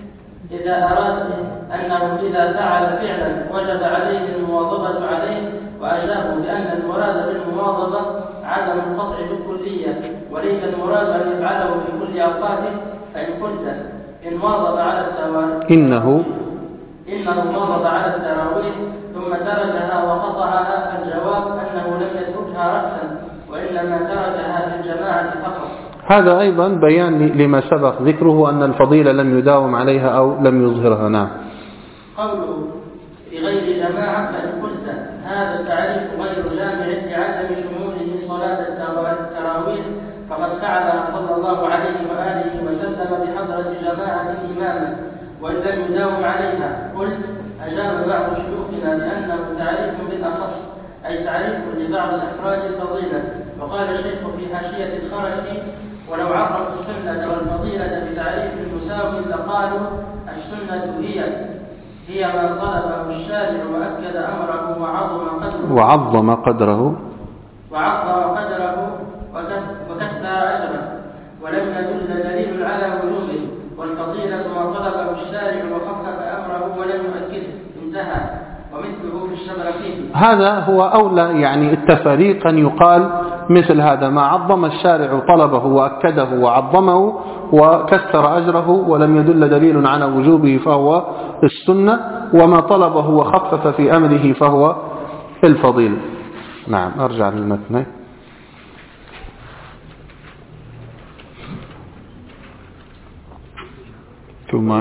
إذا أراد أنه إذا فعل فعلا وجب عليه المواظبة عليه، وأجابوا بأن المراد بالمواظبة عدم القطع بالكلية، وليس المراد أن يفعله في كل أوقاته. فإن قلت إن واظب على التراويح إنه إنه واظب على التراويح ثم تركها وقطعها، فالجواب أنه لم يتركها رأسا، وإنما تركها في الجماعة فقط. هذا أيضا بيان لما سبق ذكره أن الفضيلة لم يداوم عليها أو لم يظهرها. نعم. قوله في غير جماعة، فإن قلت هذا التعريف غير جامع لعدم شموله صلاة التراويح، فقد فعلها صلى الله عليه وآله وسلم بحضرة جماعة إماما وإن لم يداوم عليها. قلت أجاب بعض شيوخنا بأنه تعريف بالأخص، أي تعريف لبعض الأفراد الفضيلة. وقال الشيخ في حاشية الخرشي ولو عرفوا السنة والفضيلة بتعريف مساوي لقالوا السنة هي هي ما طلبه الشارع وأكد أمره وعظم قدره وعظم قدره وعظم قدره وكثر أجره، ولم يدل دليل على وجوده، والفضيلة ما طلبه الشارع وخفف أمره ولم يؤكده، انتهى. ومثله في الشبرخيتي. هذا هو أولى يعني التفريق أن يقال مثل هذا: ما عظم الشارع طلبه وأكده وعظمه وكثر أجره ولم يدل دليل على وجوبه فهو السنة، وما طلبه وخفف في أمره فهو الفضيلة. نعم. أرجع للمتن. ثم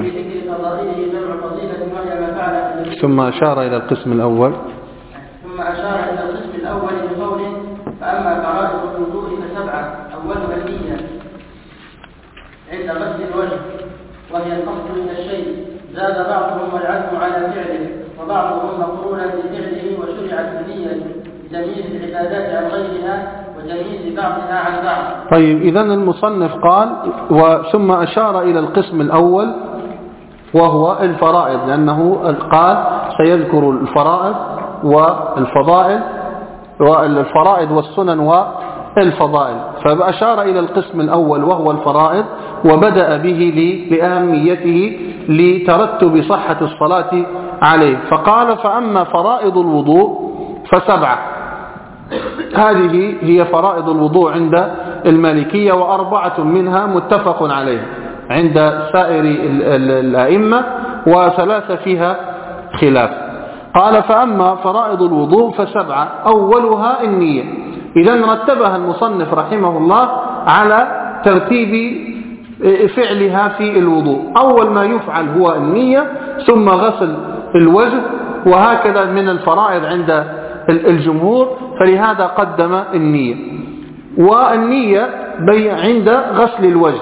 ثم أشار إلى القسم الأول ثم أشار إلى القسم الأول بقوله فأما فرائض الوضوء فسبعة، أولها النية عند غسل الوجه وهي القصد من الشيء، زاد بعضهم والعزم على فعله، وبعضهم مقرونا بفعله، وشرعت النية لتمييز العبادات عن غيرها وتمييز بعضها عن بعض. طيب، إذن المصنف قال وثم أشار إلى القسم الأول وهو الفرائض، لأنه قال سيذكر الفرائض والفضائل والفرائض والسنن والفضائل، فأشار إلى القسم الأول وهو الفرائض، وبدأ به لأهميته لترتب صحة الصلاة عليه، فقال فأما فرائض الوضوء فسبعة. هذه هي فرائض الوضوء عند المالكية، وأربعة منها متفق عليه عند سائر الأئمة، وثلاثة فيها خلاف. قال فأما فرائض الوضوء فسبعة، أولها النية. إذن رتبها المصنف رحمه الله على ترتيب فعلها في الوضوء. أول ما يفعل هو النية، ثم غسل الوجه، وهكذا من الفرائض عند الجمهور، فلهذا قدم النية. والنية عند غسل الوجه.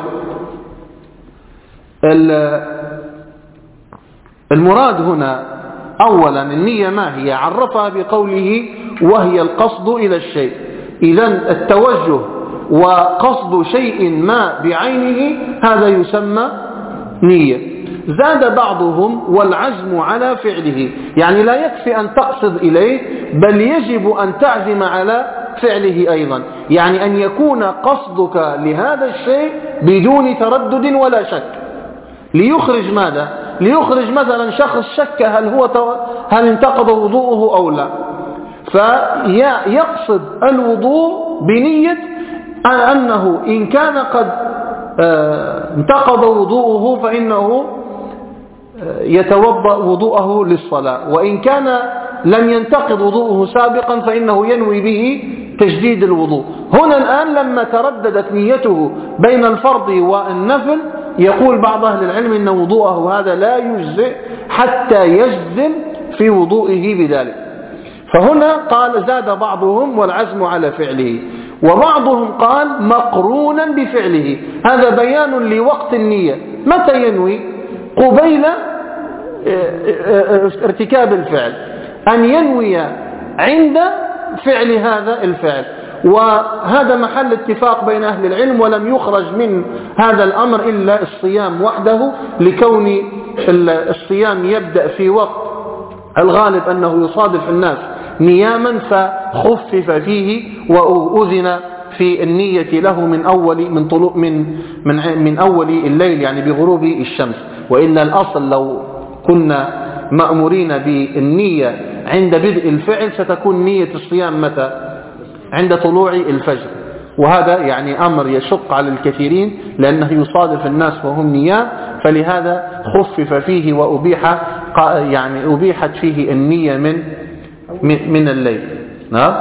المراد هنا أولا النية ما هي؟ عرفها بقوله وهي القصد إلى الشيء. إذن التوجه وقصد شيء ما بعينه هذا يسمى نية. زاد بعضهم والعزم على فعله، يعني لا يكفي أن تقصد إليه، بل يجب أن تعزم على فعله أيضا، يعني أن يكون قصدك لهذا الشيء بدون تردد ولا شك، ليخرج ماذا؟ ليخرج مثلا شخص شك هل هو هل انتقض وضوءه أو لا، فيقصد الوضوء بنية أنه إن كان قد انتقض وضوءه فإنه يتوضأ وضوءه للصلاة، وإن كان لم ينتقض وضوءه سابقا فإنه ينوي به تجديد الوضوء. هنا الآن لما ترددت نيته بين الفرض والنفل يقول بعض أهل العلم إن وضوءه هذا لا يجزئ حتى يجزم في وضوئه بذلك. فهنا قال زاد بعضهم والعزم على فعله، وبعضهم قال مقرونا بفعله. هذا بيان لوقت النية، متى ينوي؟ قبيل ارتكاب الفعل، أن ينوي عند فعل هذا الفعل. وهذا محل اتفاق بين أهل العلم، ولم يخرج من هذا الأمر إلا الصيام وحده، لكون الصيام يبدأ في وقت الغالب أنه يصادف الناس نياما، فخفف فيه وأذن في النية له من أول من طلوع من من من أول الليل، يعني بغروب الشمس. وإن الأصل لو كنا مأمورين بالنية عند بدء الفعل ستكون نية الصيام متى؟ عند طلوع الفجر. وهذا يعني أمر يشق على الكثيرين لأنه يصادف الناس وهم نيام، فلهذا خفف فيه وأبيح يعني أبيحت فيه النية من من الليل. نعم،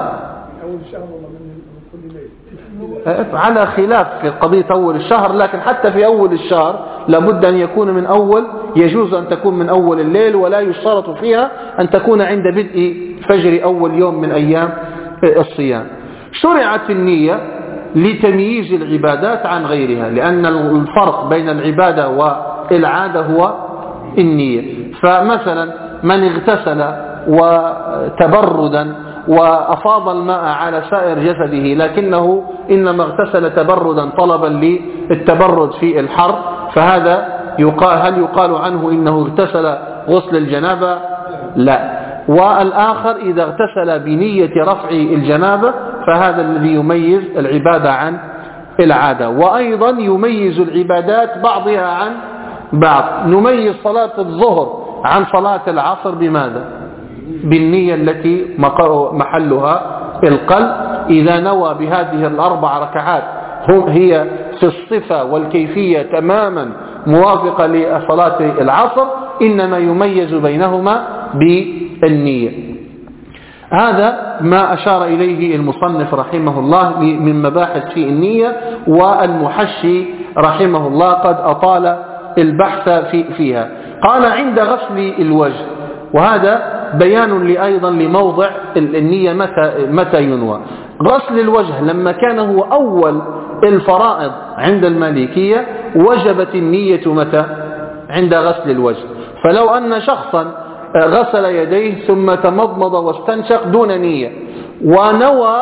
على خلاف في قضية أول الشهر، لكن حتى في أول الشهر لابد أن يكون من أول، يجوز أن تكون من أول الليل، ولا يشترط فيها أن تكون عند بدء فجر أول يوم من أيام الصيام. شرعت النية لتمييز العبادات عن غيرها، لأن الفرق بين العبادة والعادة هو النية. فمثلا من اغتسل وتبردا وأفاض الماء على سائر جسده لكنه إنما اغتسل تبردا طلبا للتبرد في الحر، فهذا يقال هل يقال عنه إنه اغتسل غسل الجنابة؟ لا. والآخر إذا اغتسل بنية رفع الجنابة فهذا الذي يميز العبادة عن العادة. وأيضا يميز العبادات بعضها عن بعض. نميز صلاة الظهر عن صلاة العصر بماذا؟ بالنية التي محلها القلب. إذا نوى بهذه الأربع ركعات هي في الصفة والكيفية تماما موافقة لصلاة العصر، إنما يميز بينهما بالنية. هذا ما أشار إليه المصنف رحمه الله من مباحث في النية، والمحشي رحمه الله قد أطال البحث في فيها. قال عند غسل الوجه، وهذا بيان أيضا لموضع النية متى, متى ينوى. غسل الوجه لما كان هو أول الفرائض عند المالكية وجبت النية متى؟ عند غسل الوجه. فلو أن شخصا غسل يديه ثم تمضمض واستنشق دون نية ونوى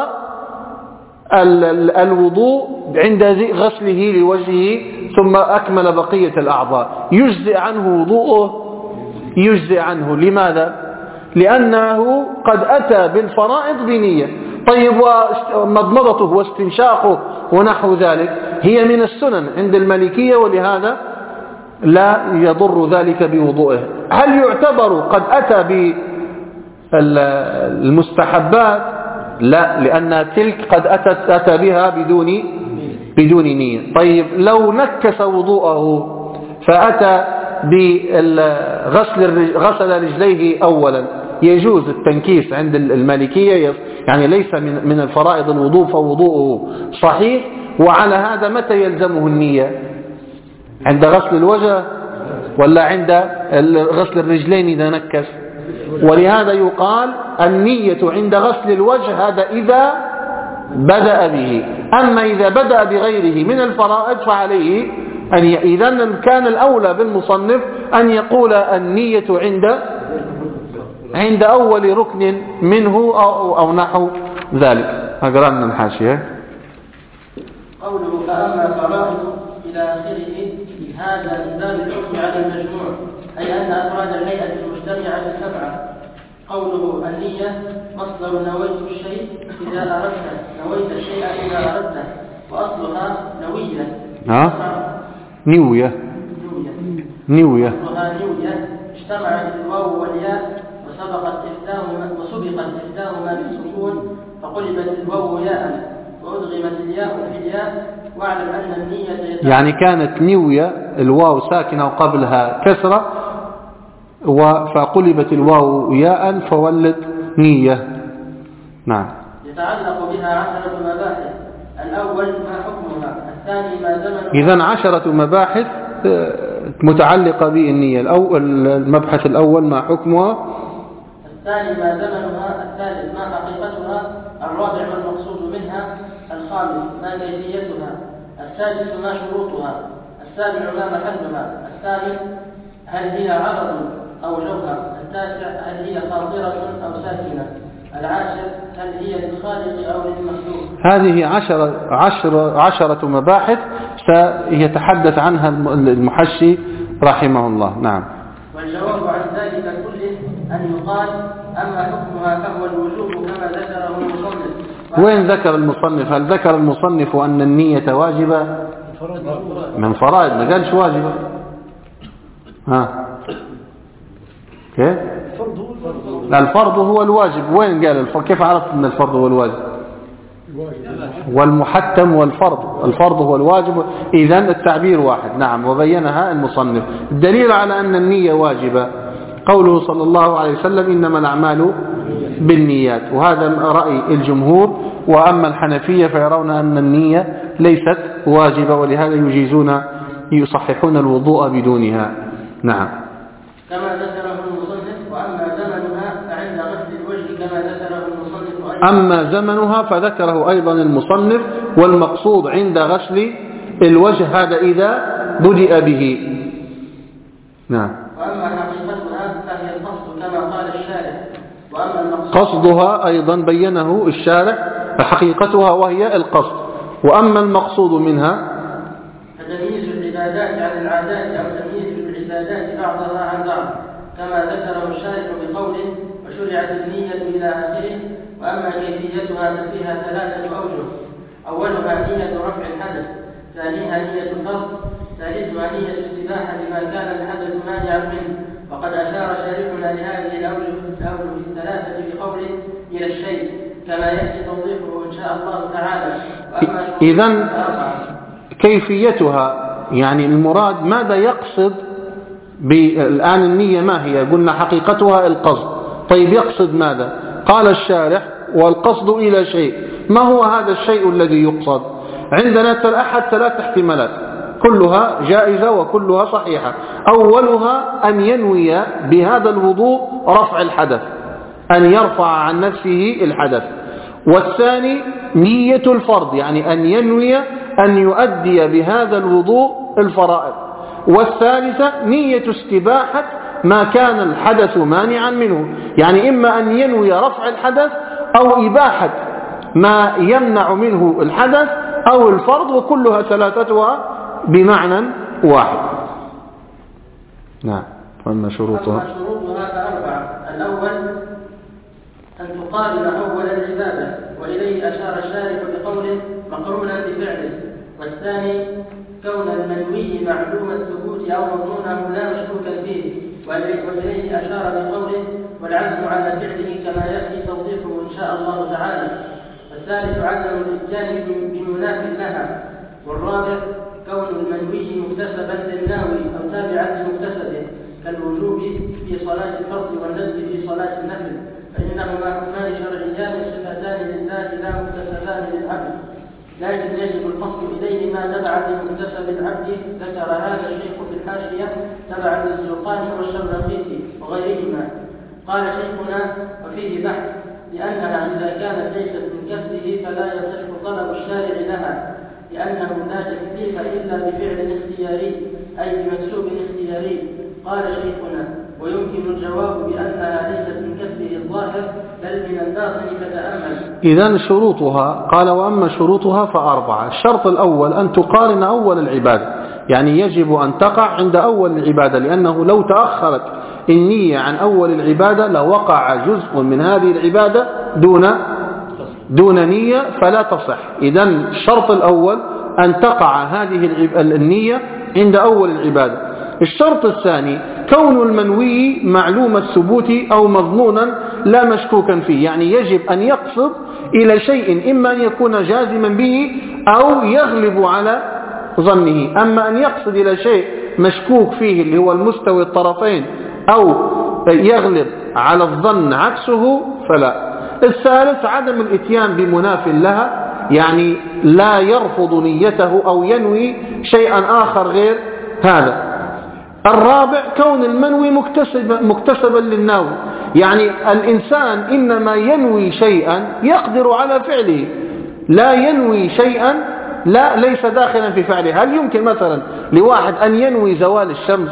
الوضوء عند غسله لوجهه ثم أكمل بقية الأعضاء، يجزئ عنه وضوءه؟ يجزئ عنه. لماذا؟ لأنه قد أتى بالفرائض بنية. طيب ومضمضته واستنشاقه ونحو ذلك هي من السنن عند المالكية، ولهذا لا يضر ذلك بوضوءه. هل يعتبر قد أتى بالمستحبات؟ لا، لأن تلك قد أتت أتى بها بدون بدون نية. طيب لو نكس وضوءه فأتى بغسل غسل رجليه أولا، يجوز التنكيس عند المالكية، يعني ليس من من الفرائض الوضوء فوضوءه صحيح. وعلى هذا متى يلزمه النية؟ عند غسل الوجه ولا عند غسل الرجلين إذا نكس؟ ولهذا يقال النية عند غسل الوجه هذا إذا بدأ به. أما إذا بدأ بغيره من الفرائض فعليه أن ي... إذن كان الأولى بالمصنف أن يقول النية عند عند أول ركن منه أو, أو نحو ذلك. أقرأنا الحاشية. قوله فأما فرائض إلى آخره هذا من باب الحكم على المجموع، أي أن أفراد الهيئة المجتمعة سبعة. قوله النية مصدر نويت الشيء إذا أردته، نويت الشيء إذا أردته، وأصلها نوية. ها؟ نوية. نوية. أصلها نوية، اجتمعت الواو والياء وسبقت إحداهما وسبقت إحداهما بالسكون فقلبت الواو ياء وأدغمت الياء في الياء. واعلم أن النية يعني كانت نوية الواو ساكنة وقبلها كسرة فقلبت الواو ياء فولت نية. نعم. يتعلق بها عشرة مباحث. الأول ما حكمها، الثاني ما زمنها. إذن عشرة مباحث متعلقة بالنية. الأول المبحث الأول ما حكمها، الثاني ما زمنها، الثالث ما حقيقتها، الرابع ما المقصود منها، الخامس ما كيفيتها، السادس ما شروطها، السابع ما محلها، الثامن هل هي عرض أو جوهر، التاسع هل هي خاطرة أو ساكنة، العاشر هل هي للخالق أو للمخلوق. هذه عشرة, عشرة, عشرة مباحث سيتحدث عنها المحشي رحمه الله. نعم. والجواب عن ذلك كله أن يقال أما حكمها فهو الوجوب كما ذكره المصنف. وين ذكر المصنف؟ هل ذكر المصنف أن النية واجبة؟ من فرائض، ما قالش واجبة. ها كيف؟ الفرض هو الواجب. وين قال الفرض؟ كيف عرفت أن الفرض هو الواجب؟ والمحتم والفرض. الفرض هو الواجب، إذن التعبير واحد. نعم. وبينها المصنف. الدليل على أن النية واجبة قوله صلى الله عليه وسلم إنما الأعمال بالنيات، وهذا رأي الجمهور. وأما الحنفية فيرون أن النية ليست واجبة، ولهذا يجيزون يصححون الوضوء بدونها. نعم. كما ذكره المصنف. وأما زمنها فعند غسل الوجه كما ذكره المصنف أيضا. أما زمنها فذكره أيضا المصنف، والمقصود عند غسل الوجه هذا إذا بدأ به. نعم. وأما حقيقتها فهي القصد كما قال الشارع. وأما المقصود قصدها أيضا بينه الشارع حقيقتها وهي القصد. وأما المقصود منها فتمييز العبادات عن العادات أو تمييز العبادات بعضها عن بعض كما ذكره الشارع بقوله وشرعت النية إلى آخره. وأما كيفيتها ففيها ثلاثة أوجه. أولها نية رفع الحدث، ثانيها نية الفرض، ثالثها نية استباحة لما كان الحدث مانعا منه. وقد أشار شارحنا لهذه الأوجه الثلاثة بقوله إلى الشيء كما يأتي توضيحه إن شاء الله تعالى. إذن كيفيتها يعني المراد ماذا يقصد الآن؟ النية ما هي؟ قلنا حقيقتها القصد. طيب يقصد ماذا؟ قال الشارح والقصد إلى شيء. ما هو هذا الشيء الذي يقصد؟ عندنا أحد ثلاث احتمالات كلها جائزة وكلها صحيحة. أولها أن ينوي بهذا الوضوء رفع الحدث، أن يرفع عن نفسه الحدث. والثاني نية الفرض، يعني أن ينوي أن يؤدي بهذا الوضوء الفرائض. والثالثة نية استباحة ما كان الحدث مانعا منه، يعني إما أن ينوي رفع الحدث أو إباحة ما يمنع منه الحدث أو الفرض، وكلها ثلاثتها بمعنى واحد. نعم. وأما شروطها أما شروطها فأربعة. الأول أن تقارن أول العبادة، وإليه أشار الشارح بقوله مقرونا بفعله. والثاني كون المنوي معلوم الثبوت أو مضمونه لا مشكوكا فيه، وإليه أشار بقوله والعزم على فعله كما يأتي توضيحه إن شاء الله تعالى. والثالث عدم الإتيان بمناف لها. والرابع كون المنوي مكتسبا للناوي أو تابعا لمكتسبه كالوجوب في صلاة الفرض والندب في صلاة النفل، فإنهما حكمان شرعيان صفتان لله لا مكتسبان للعبد، لكن يجب الفصل إليهما تبعا لمكتسب العبد. ذكر هذا الشيخ في الحاشية تبعا للزرقاني والشرقيطي وغيرهما. قال شيخنا وفيه بحث لأنها إذا كانت ليست من كسبه فلا يصح طلب الشارع لها، لأنه لا تكليف إلا بفعل اختياري أي بمكسوب اختياري. قال شيخنا ويمكن الجواب بأنها ليست من كسبه الظاهر بل من الباطن فتأمل. إذن شروطها قال وأما شروطها فأربعة. الشرط الأول أن تقارن أول العبادة، يعني يجب أن تقع عند أول العبادة، لأنه لو تأخرت النية عن أول العبادة لوقع جزء من هذه العبادة دون دون نية فلا تصح. إذن الشرط الأول أن تقع هذه النية عند أول العبادة. الشرط الثاني كون المنوي معلوم الثبوت أو مظنونا لا مشكوكا فيه، يعني يجب أن يقصد إلى شيء إما أن يكون جازما به أو يغلب على ظنه. أما أن يقصد إلى شيء مشكوك فيه اللي هو المستوي الطرفين أو يغلب على الظن عكسه فلا. الثالث عدم الاتيان بمناف لها، يعني لا يرفض نيته أو ينوي شيئا آخر غير هذا. الرابع كون المنوي مكتسب مكتسبا للناوي، يعني الإنسان إنما ينوي شيئا يقدر على فعله، لا ينوي شيئا لا ليس داخلا في فعله. هل يمكن مثلا لواحد أن ينوي زوال الشمس؟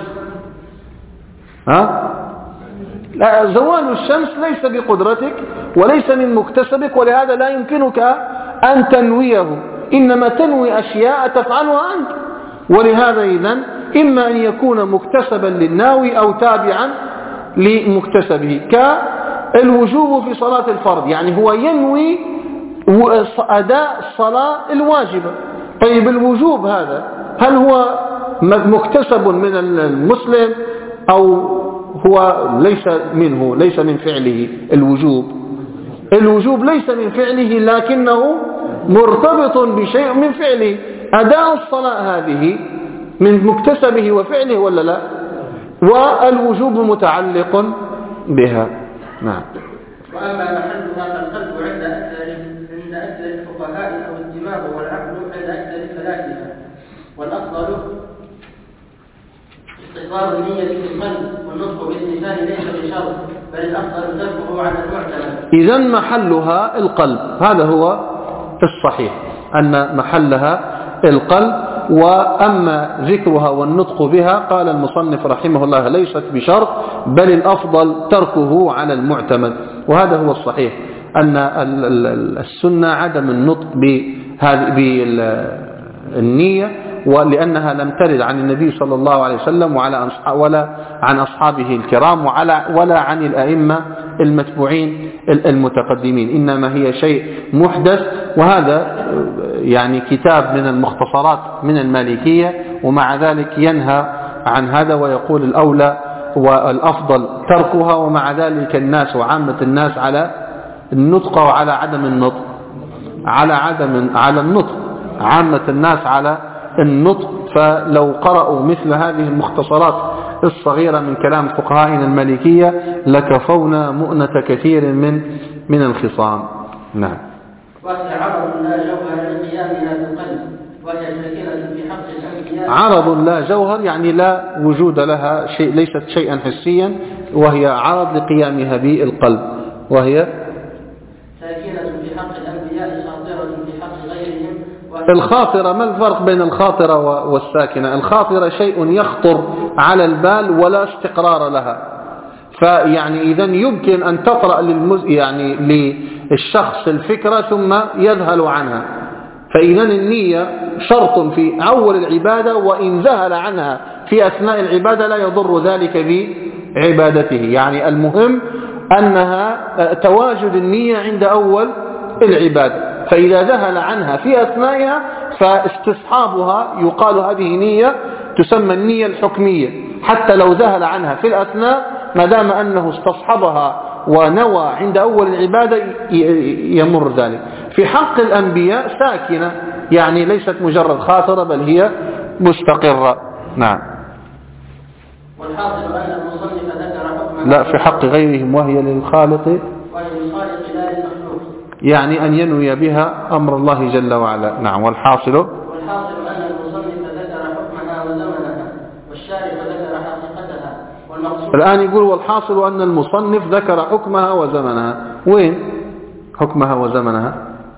ها؟ لا، زوال الشمس ليس بقدرتك وليس من مكتسبك، ولهذا لا يمكنك أن تنويه، إنما تنوي أشياء تفعلها أنت. ولهذا إذن إما أن يكون مكتسبا للناوي أو تابعا لمكتسبه، كالوجوب في صلاة الفرض، يعني هو ينوي أداء الصلاة الواجبة. طيب الوجوب هذا هل هو مكتسب من المسلم أو هو ليس منه، ليس من فعله؟ الوجوب الوجوب ليس من فعله لكنه مرتبط بشيء من فعله. أداء الصلاة هذه من مكتسبه وفعله ولا لا؟ والوجوب متعلق بها. نعم. وأما محلها فالقلب عند أكثر عند أكثر الفقهاء أو الدماغ والعقل عند أكثر الفلاسفة، والأفضل استقرار النية في القلب والنطق باللسان ليس بشرط، بل الأفضل تركه على المعتمد. إذن محلها القلب، هذا هو الصحيح أن محلها القلب. وأما ذكرها والنطق بها قال المصنف رحمه الله ليست بشرط، بل الأفضل تركه على المعتمد. وهذا هو الصحيح أن السنة عدم النطق بالنية، ولأنها لم ترد عن النبي صلى الله عليه وسلم ولا عن أصحابه الكرام ولا عن الأئمة المتبوعين المتقدمين، إنما هي شيء محدث. وهذا يعني كتاب من المختصرات من المالكية، ومع ذلك ينهى عن هذا ويقول الأولى والأفضل تركها، ومع ذلك الناس وعامة الناس على النطق وعلى عدم النطق على عدم على النطق عامة الناس على النطق. فلو قرأوا مثل هذه المختصرات الصغيرة من كلام فقهائنا المالكية لكفونا مؤنة كثير من من الخصام. نعم. وهي عرض لا جوهر لقيامها بالقلب، وهي ساكنة في حق الأنبياء. عرض لا جوهر يعني لا وجود لها شيء، ليست شيئا حسيا، وهي عرض لقيامها بالقلب، وهي ساكنة في حق الأنبياء خاطرة في حق غيرهم. الخاطرة، ما الفرق بين الخاطرة والساكنة؟ الخاطرة شيء يخطر على البال ولا استقرار لها، فيعني إذن يمكن أن تطرأ للمز... يعني للشخص الفكرة ثم يذهل عنها. فإذن النية شرط في أول العبادة، وإن ذهل عنها في أثناء العبادة لا يضر ذلك بعبادته. يعني المهم أنها تواجد النية عند أول العبادة، فإذا ذهل عنها في أثنائها فاستصحابها يقال هذه نية تسمى النية الحكمية، حتى لو ذهل عنها في الأثناء ما دام أنه استصحبها ونوى عند أول العبادة يمر ذلك. في حق الأنبياء ساكنة، يعني ليست مجرد خاطرة بل هي مستقرة. نعم. والحاصل أن المصنف ذكر حكم لا، في حق غيرهم وهي للخالق، وهي للخالق لا للمخلوق، يعني أن ينوي بها أمر الله جل وعلا. نعم. والحاصل والحاصل أن المصنف ذكر حكمها وزمنها، والشارع ذكر حقيقتها والمقصود. الآن يقول والحاصل أن المصنف ذكر حكمها وزمنها. وين حكمها وزمنها؟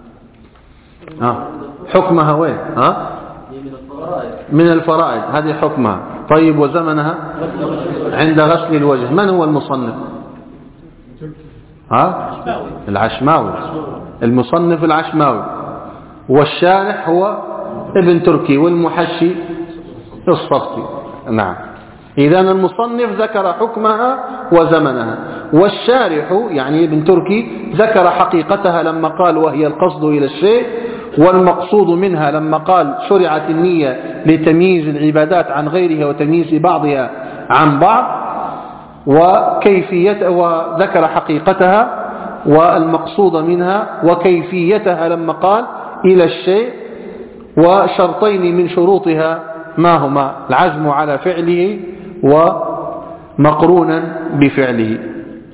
آه. حكمها وين؟ آه؟ من الفرائض، هذه حكمها. طيب وزمنها؟ عند غسل الوجه. من هو المصنف؟ ها؟ العشماوي. المصنف العشماوي، والشارح هو ابن تركي، والمحشي الصفتي. نعم. إذن المصنف ذكر حكمها وزمنها، والشارح يعني ابن تركي ذكر حقيقتها لما قال وهي القصد إلى الشيء، والمقصود منها لما قال شرعت النية لتمييز العبادات عن غيرها وتمييز بعضها عن بعض، وكيفية وذكر حقيقتها والمقصود منها وكيفيتها لما قال إلى الشيء، وشرطين من شروطها ما هما؟ العزم على فعله ومقرونا بفعله.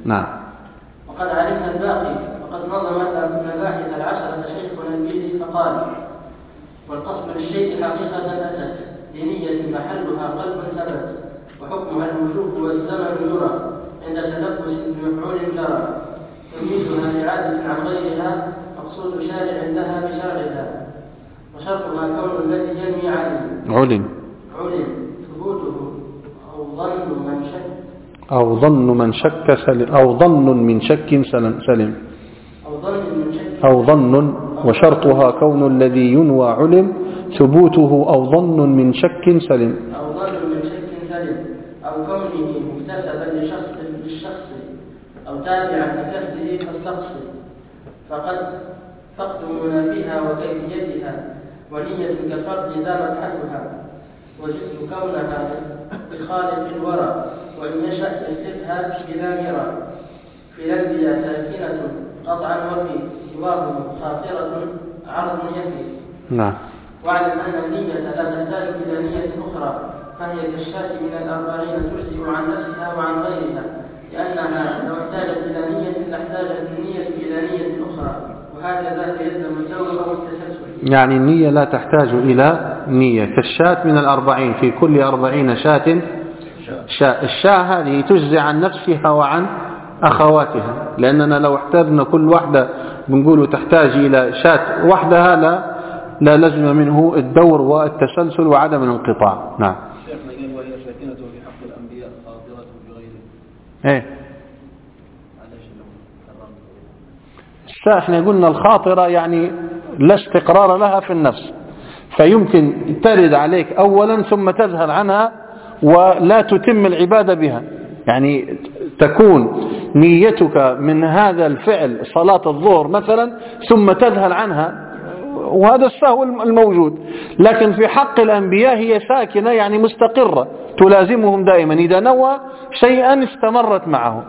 نعم. وقد علمنا الباقي وقد نظم المباحث العشرة شيخنا البيلي فقال: والقصد للشيء حقيقة أتت بنية محلها قلب ثبت وحكمها الوجوب والزمن يرى عند تلبس بمفعول جرى تمييزها لعادة عن غيرها مقصود شارع لها بشرعها وشرطها كون الذي ينوي علم علم علم ثبوته أو ظن من شك أو ظن من شك سلم أو ظن من شك سلم, سلم أو ظن من شك أو ظن وشرطها كون الذي ينوى علم ثبوته أو ظن من شك سلم أو ظن من شك سلم أو كونه مكتسبا لشخص للشخص أو تابعا لكسبه فاستقصي فقد تقدم فيها وكيفيتها ونية كفرد دامت حدها وجدت كونها بخالق الورى وإن يشأ يكتبها بلا مرى في الأنبياء ساكنة قطعا وفي سواه خاطرة عرض يفي. نعم. واعلم أن النية لا تحتاج إلى نية أخرى فهي كالشاة من الأربعين تجزئ عن نفسها وعن غيرها لأنها لو احتاجت إلى نية لاحتاجت النية إلى نية أخرى وهكذا يلزم الدور أو التسلسل. يعني النية لا تحتاج إلى نية كالشاة من الأربعين في كل أربعين شاة شاة. الشاة هذه تجزي عن نفسها وعن أخواتها لأننا لو احتاجنا كل واحدة بنقول تحتاج إلى شاة وحدها لا لا لزم منه الدور والتسلسل وعدم الانقطاع. نعم. شيخنا قال وهي ساكنة في حق الأنبياء خاطرة بغيره. ايه احنا قلنا الخاطرة يعني لا استقرار لها في النفس فيمكن ترد عليك أولا ثم تذهل عنها ولا تتم العبادة بها يعني تكون نيتك من هذا الفعل صلاة الظهر مثلا ثم تذهل عنها وهذا السهو الموجود لكن في حق الأنبياء هي ساكنة يعني مستقرة تلازمهم دائما إذا نوى شيئا استمرت معه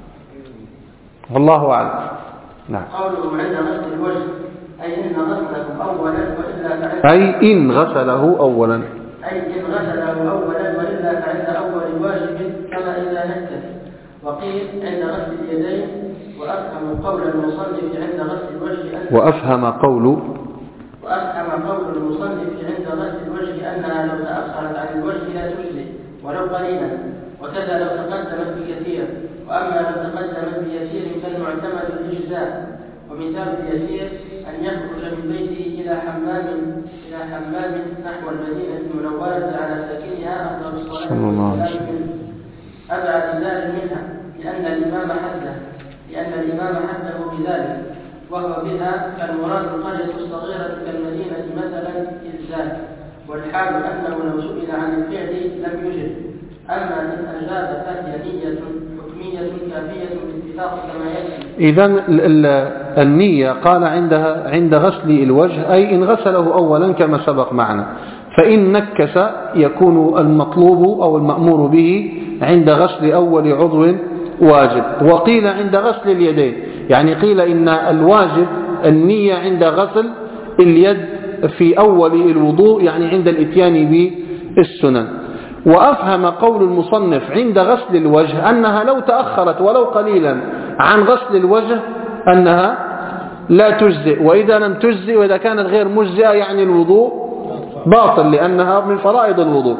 والله أعلم. نعم. قوله عند غسل الوجه أي إن غسله أولا وإلا فعند أي إن غسله أولا أي إن غسله أولا وإلا فعند أول واجب كما إذا نكت. وقيل عند غسل اليدين وأفهم قول المصنف عند غسل الوجه أن وأفهم قول وأفهم قول المصنف عند غسل الوجه أنها لو تأخرت عن الوجه لا تجزي ولو قليلا وكذا لو تقدمت بكثير وأما لو تقدمت بيسير فالمعتمد الإجزاء. ومثال اليسير أن يخرج من بيته إلى حمام إلى حمام نحو المدينة المنورة على ساكنها أفضل الصلاة والسلام أبعد ذلك منها لأن الإمام حده لأن الإمام حده بذلك وهو بها فالمراد القرية الصغيرة كالمدينة مثلا إلزام والحال أنه لو سئل عن الفعل لم يجب. أما إن أجاب فهي نية حكمية كافية باتفاق كما يأتي. إذن النية قال عندها عند غسل الوجه أي إن غسله أولا كما سبق معنا فإن نكس يكون المطلوب أو المأمور به عند غسل أول عضو واجب. وقيل عند غسل اليدين يعني قيل إن الواجب النية عند غسل اليد في أول الوضوء يعني عند الاتيان بالسنن. وأفهم قول المصنف عند غسل الوجه أنها لو تأخرت ولو قليلا عن غسل الوجه أنها لا تجزئ وإذا لم تجزئ وإذا كانت غير مجزئة يعني الوضوء باطل لأنها من فرائض الوضوء.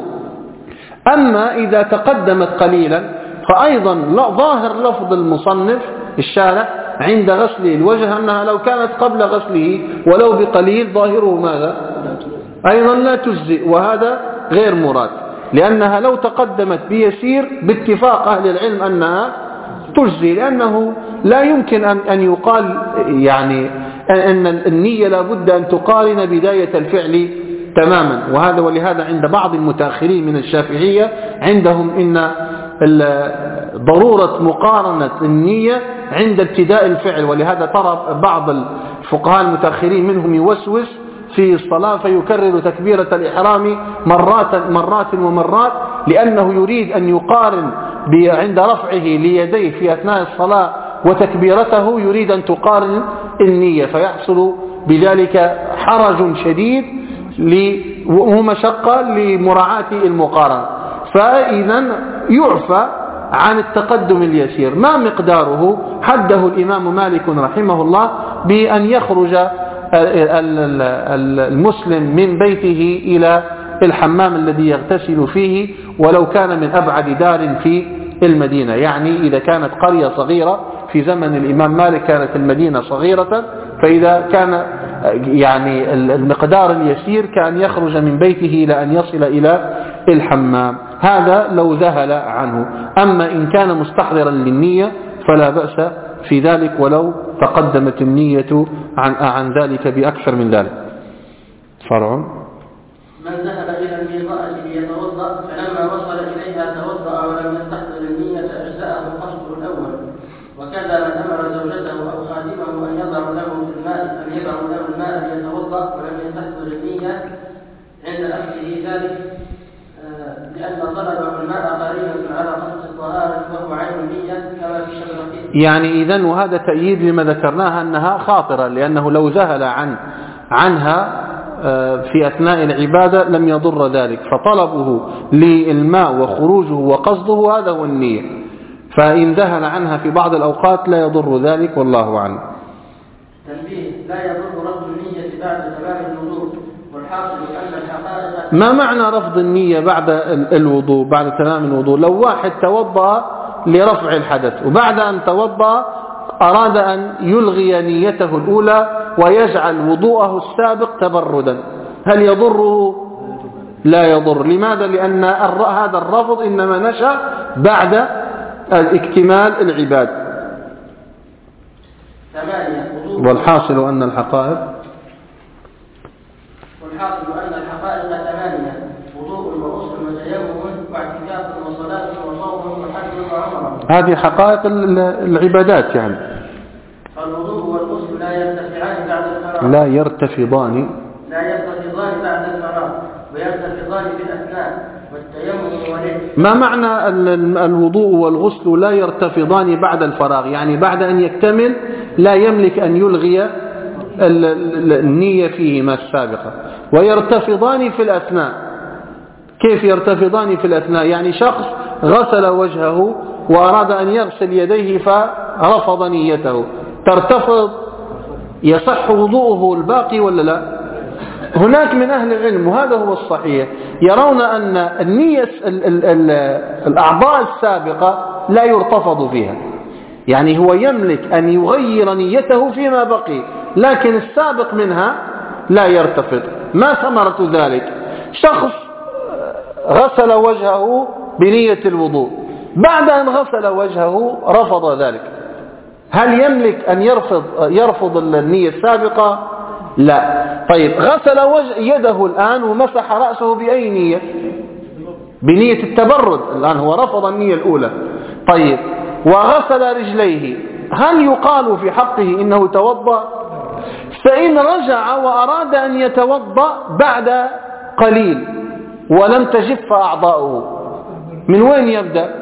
أما إذا تقدمت قليلا فأيضا ظاهر لفظ المصنف الشارع عند غسل الوجه أنها لو كانت قبل غسله ولو بقليل ظاهره ماذا أيضا لا تجزئ وهذا غير مراد لأنها لو تقدمت بيسير باتفاق أهل العلم أنها تجزي لأنه لا يمكن أن يقال يعني أن النية لابد أن تقارن بداية الفعل تماما. وهذا ولهذا عند بعض المتأخرين من الشافعية عندهم إن ضرورة مقارنة النية عند ابتداء الفعل ولهذا ترى بعض الفقهاء المتأخرين منهم يوسوس في الصلاة فيكرر تكبيرة الإحرام مرات مرات ومرات لأنه يريد أن يقارن عند رفعه ليديه في أثناء الصلاة وتكبيرته يريد أن تقارن النية فيحصل بذلك حرج شديد ومشقة لمراعاة المقارنة. فإذا يعفى عن التقدم اليسير. ما مقداره؟ حده الإمام مالك رحمه الله بأن يخرج المسلم من بيته إلى الحمام الذي يغتسل فيه ولو كان من أبعد دار في المدينة. يعني إذا كانت قرية صغيرة في زمن الإمام مالك كانت المدينة صغيرة، فإذا كان يعني المقدار اليسير كان يخرج من بيته إلى أن يصل إلى الحمام. هذا لو ذهل عنه. أما إن كان مستحضرا للنية فلا بأس في ذلك ولو تقدمت النية عن, عن ذلك بأكثر من ذلك. فرع من ذهب إلى الميضاء ليتوضأ فلما وصل إليها توضأ ولم يستحضر النية أجزأه قصده الأول. وكذا من أمر زوجته أو خادمه أن يضع له في الماء أن يضع له الماء ليتوضأ ولم يستحضر النية عند أخذه ذلك لأن طلبه الماء قريبا على قصد الطهارة وهو عين النية كما في الشرقية. يعني إذن وهذا تأييد لما ذكرناها أنها خاطرة، لأنه لو ذهل عن عنها في أثناء العبادة لم يضر ذلك، فطلبه للماء وخروجه وقصده هذا هو النية، فإن ذهل عنها في بعض الأوقات لا يضر ذلك والله أعلم. تنبيه: لا يضر رفض النية بعد تمام الوضوء، والحاصل أن الحقائق. ما معنى رفض النية بعد الوضوء بعد تمام الوضوء؟ لو واحد توضأ لرفع الحدث وبعد أن توضأ أراد أن يلغي نيته الأولى ويجعل وضوءه السابق تبردا، هل يضره؟ لا يضر. لماذا؟ لأن هذا الرفض إنما نشأ بعد اكتمال العباد. والحاصل أن الحقائق والحاصل أن الحقائق ثمانية: وضوء وغسل وتيمم واعتكاف وصلاة وصوم وحج وعمرة. هذه حقائق العبادات يعني. فالوضوء والغسل لا يرتفعان بعد الفراغ. لا يرتفضان لا يرتفضان بعد الفراغ ويرتفضان في الأثناء. والتيمم وليه. ما معنى الوضوء والغسل لا يرتفضان بعد الفراغ؟ يعني بعد أن يكتمل لا يملك أن يلغي النية فيهما السابقة. ويرتفضان في الأثناء، كيف يرتفضان في الأثناء؟ يعني شخص غسل وجهه وأراد أن يغسل يديه فرفض نيته، ترتفض، يصح وضوءه الباقي ولا لا؟ هناك من أهل العلم وهذا هو الصحيح يرون أن النية الأعضاء السابقة لا يرتفض فيها، يعني هو يملك أن يغير نيته فيما بقي، لكن السابق منها لا يرتفض. ما ثمرة ذلك؟ شخص غسل وجهه بنية الوضوء، بعد أن غسل وجهه رفض ذلك، هل يملك أن يرفض يرفض النية السابقة؟ لا. طيب غسل وجه يده الآن ومسح رأسه بأي نية؟ بنية التبرد، الآن هو رفض النية الأولى. طيب وغسل رجليه، هل يقال في حقه إنه توضأ؟ فإن رجع وأراد أن يتوضأ بعد قليل ولم تجف أعضاؤه، من وين يبدأ؟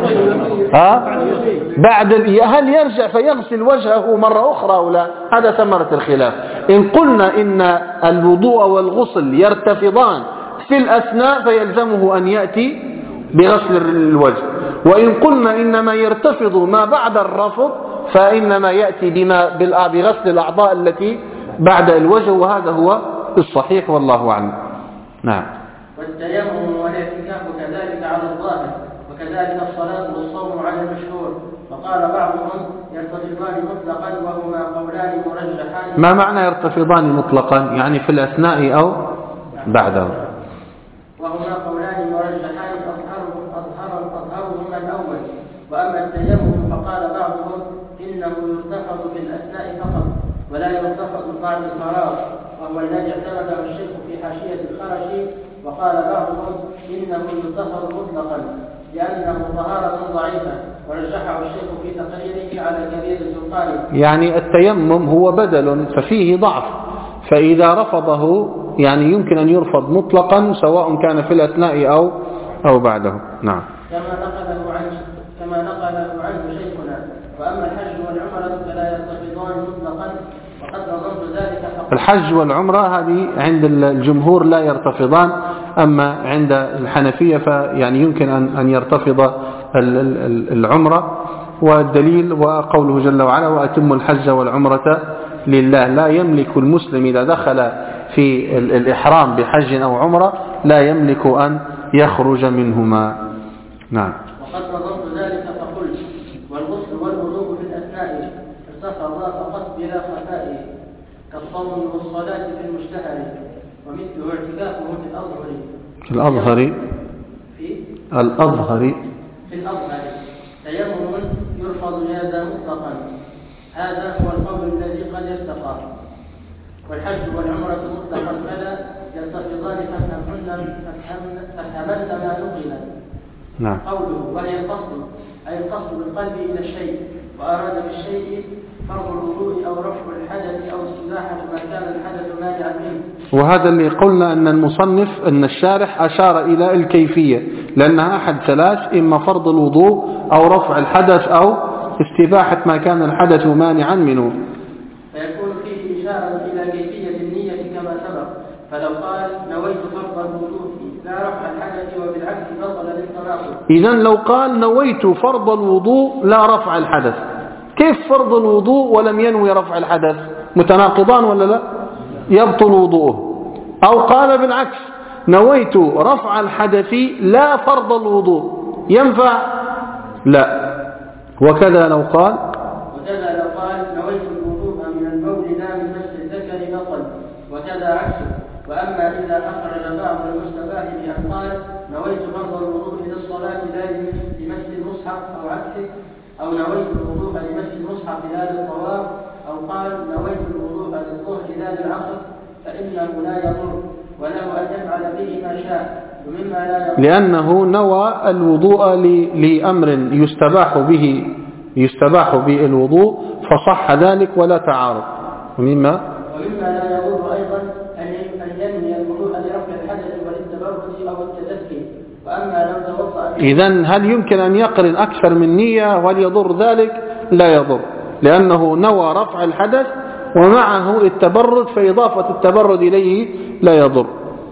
ها؟ بعد هل يرجع فيغسل وجهه مرة أخرى أو لا؟ هذا ثمرة الخلاف. إن قلنا إن الوضوء والغسل يرتفضان في الأثناء فيلزمه أن يأتي بغسل الوجه، وإن قلنا إنما يرتفض ما بعد الرفض فإنما يأتي بما بغسل الأعضاء التي بعد الوجه، وهذا هو الصحيح والله أعلم. نعم. والتيمم والاعتكاف كذلك على الظاهر، وكذلك الصلاة والصوم على المشهور. وقال بعضهم يرتفضان مطلقا وهما قولان مرجحان. ما معنى يرتفضان مطلقا؟ يعني في الأثناء أو بعده؟ وهما قولان مرجحان أظهرهم أظهر أظهرهما الأول. وأما التيمم فقال بعضهم إنه يرتفض في الأثناء فقط ولا يرتفض بعد الفراغ، وهو الذي اعتمده الشيخ في حاشية الخرشي. وقال بعضهم إنه يرتفض مطلقا لأنه طهارة ضعيفة، ورجحه الشيخ في تقريره على كبير السلطان. يعني التيمم هو بدل ففيه ضعف، فإذا رفضه يعني يمكن أن يرفض مطلقا سواء كان في الأثناء أو أو بعده. نعم. كما نقله عنه كما نقله عنه شيخنا. وأما الحج والعمرة فلا يرتفضان مطلقا، وقد نظرت ذلك فقط. الحج والعمرة هذه عند الجمهور لا يرتفضان، أما عند الحنفية فيعني يمكن أن أن يرتفض العمرة. والدليل وقوله جل وعلا وأتم الحج والعمرة لله. لا يملك المسلم إذا دخل في الإحرام بحج أو عمرة لا يملك أن يخرج منهما. نعم. وقد نظرت ذلك فقلت والغسل والوضوء في الأثناء ارتفضا فقط بلا خفاء كالصوم والصلاة في المشتهر ومثله اعتكافه في الأظهر في الأظهر في الأظهر في الأظهر تيمم يرفض جازا مطلقا. هذا هو القول الذي قد ارتقى. والحج والعمرة مطلقا فلا يلتفظان فافهمن فافهمن ما نقل. نعم. قوله وهي القصد أي القصد بالقلب إلى الشيء وأراد بالشيء فرض الوضوء أو رفع الحدث أو استباحة ما كان الحدث مانعا منه. وهذا اللي قلنا أن المصنف أن الشارح أشار إلى الكيفية لأنها أحد ثلاث: إما فرض الوضوء أو رفع الحدث أو استباحة ما كان الحدث مانعا منه. فيكون فيه إشارة إلى كيفية النية كما سبق. فلو قال نويت فرض الوضوء لا رفع الحدث وبالعكس بطل للتناقض. إذن لو قال نويت فرض الوضوء لا رفع الحدث، كيف فرض الوضوء ولم ينوي رفع الحدث؟ متناقضان ولا لا؟ يبطل وضوءه. أو قال بالعكس نويت رفع الحدث لا فرض الوضوء، ينفع؟ لا. وكذا لو قال وكذا لو قال نويت الوضوء من المول لا من مس الذكر بطل، وكذا عكسه. وأما إذا أخرج بعض المستباح بأن قال نويت فرض الوضوء للصلاة لا لمس المصحف أو عكسه، أو نويت الوضوء لمس المصحف لا للطواف، أو قال نويت الوضوء للظهر لا للعصر، فإنه لا يضر وله أن يفعل به ما شاء ومما لا يضر، لأنه نوى الوضوء لأمر يستباح به يستباح به الوضوء فصح ذلك ولا تعارض. ومما ومما لا يضر أيضا أن ينوي الوضوء لرفع الحدث وللتبرد أو التدفي. وأما لو توضأ إذن هل يمكن أن يقرن أكثر من نية وهل يضر ذلك؟ لا يضر، لأنه نوى رفع الحدث ومعه التبرد، فإضافة التبرد إليه لا يضر.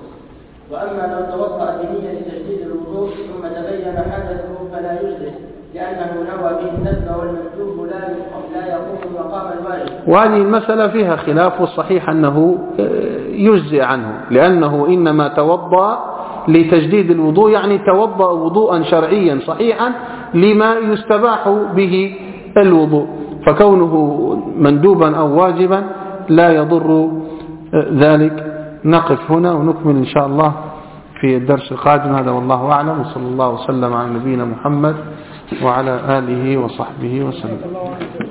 وأما لو توضأ بنية تجديد الوضوء ثم تبين حدثه فلا يجزئ، لأنه نوى به الندب والمندوب لا يقوم مقام الواجب. وهذه المسألة فيها خلاف، والصحيح أنه يجزئ عنه، لأنه إنما توضأ لتجديد الوضوء، يعني توضأ وضوءا شرعيا صحيحا لما يستباح به الوضوء، فكونه مندوبا أو واجبا لا يضر ذلك. نقف هنا ونكمل إن شاء الله في الدرس القادم. هذا والله أعلم، وصلى الله وسلم على نبينا محمد وعلى آله وصحبه وسلم.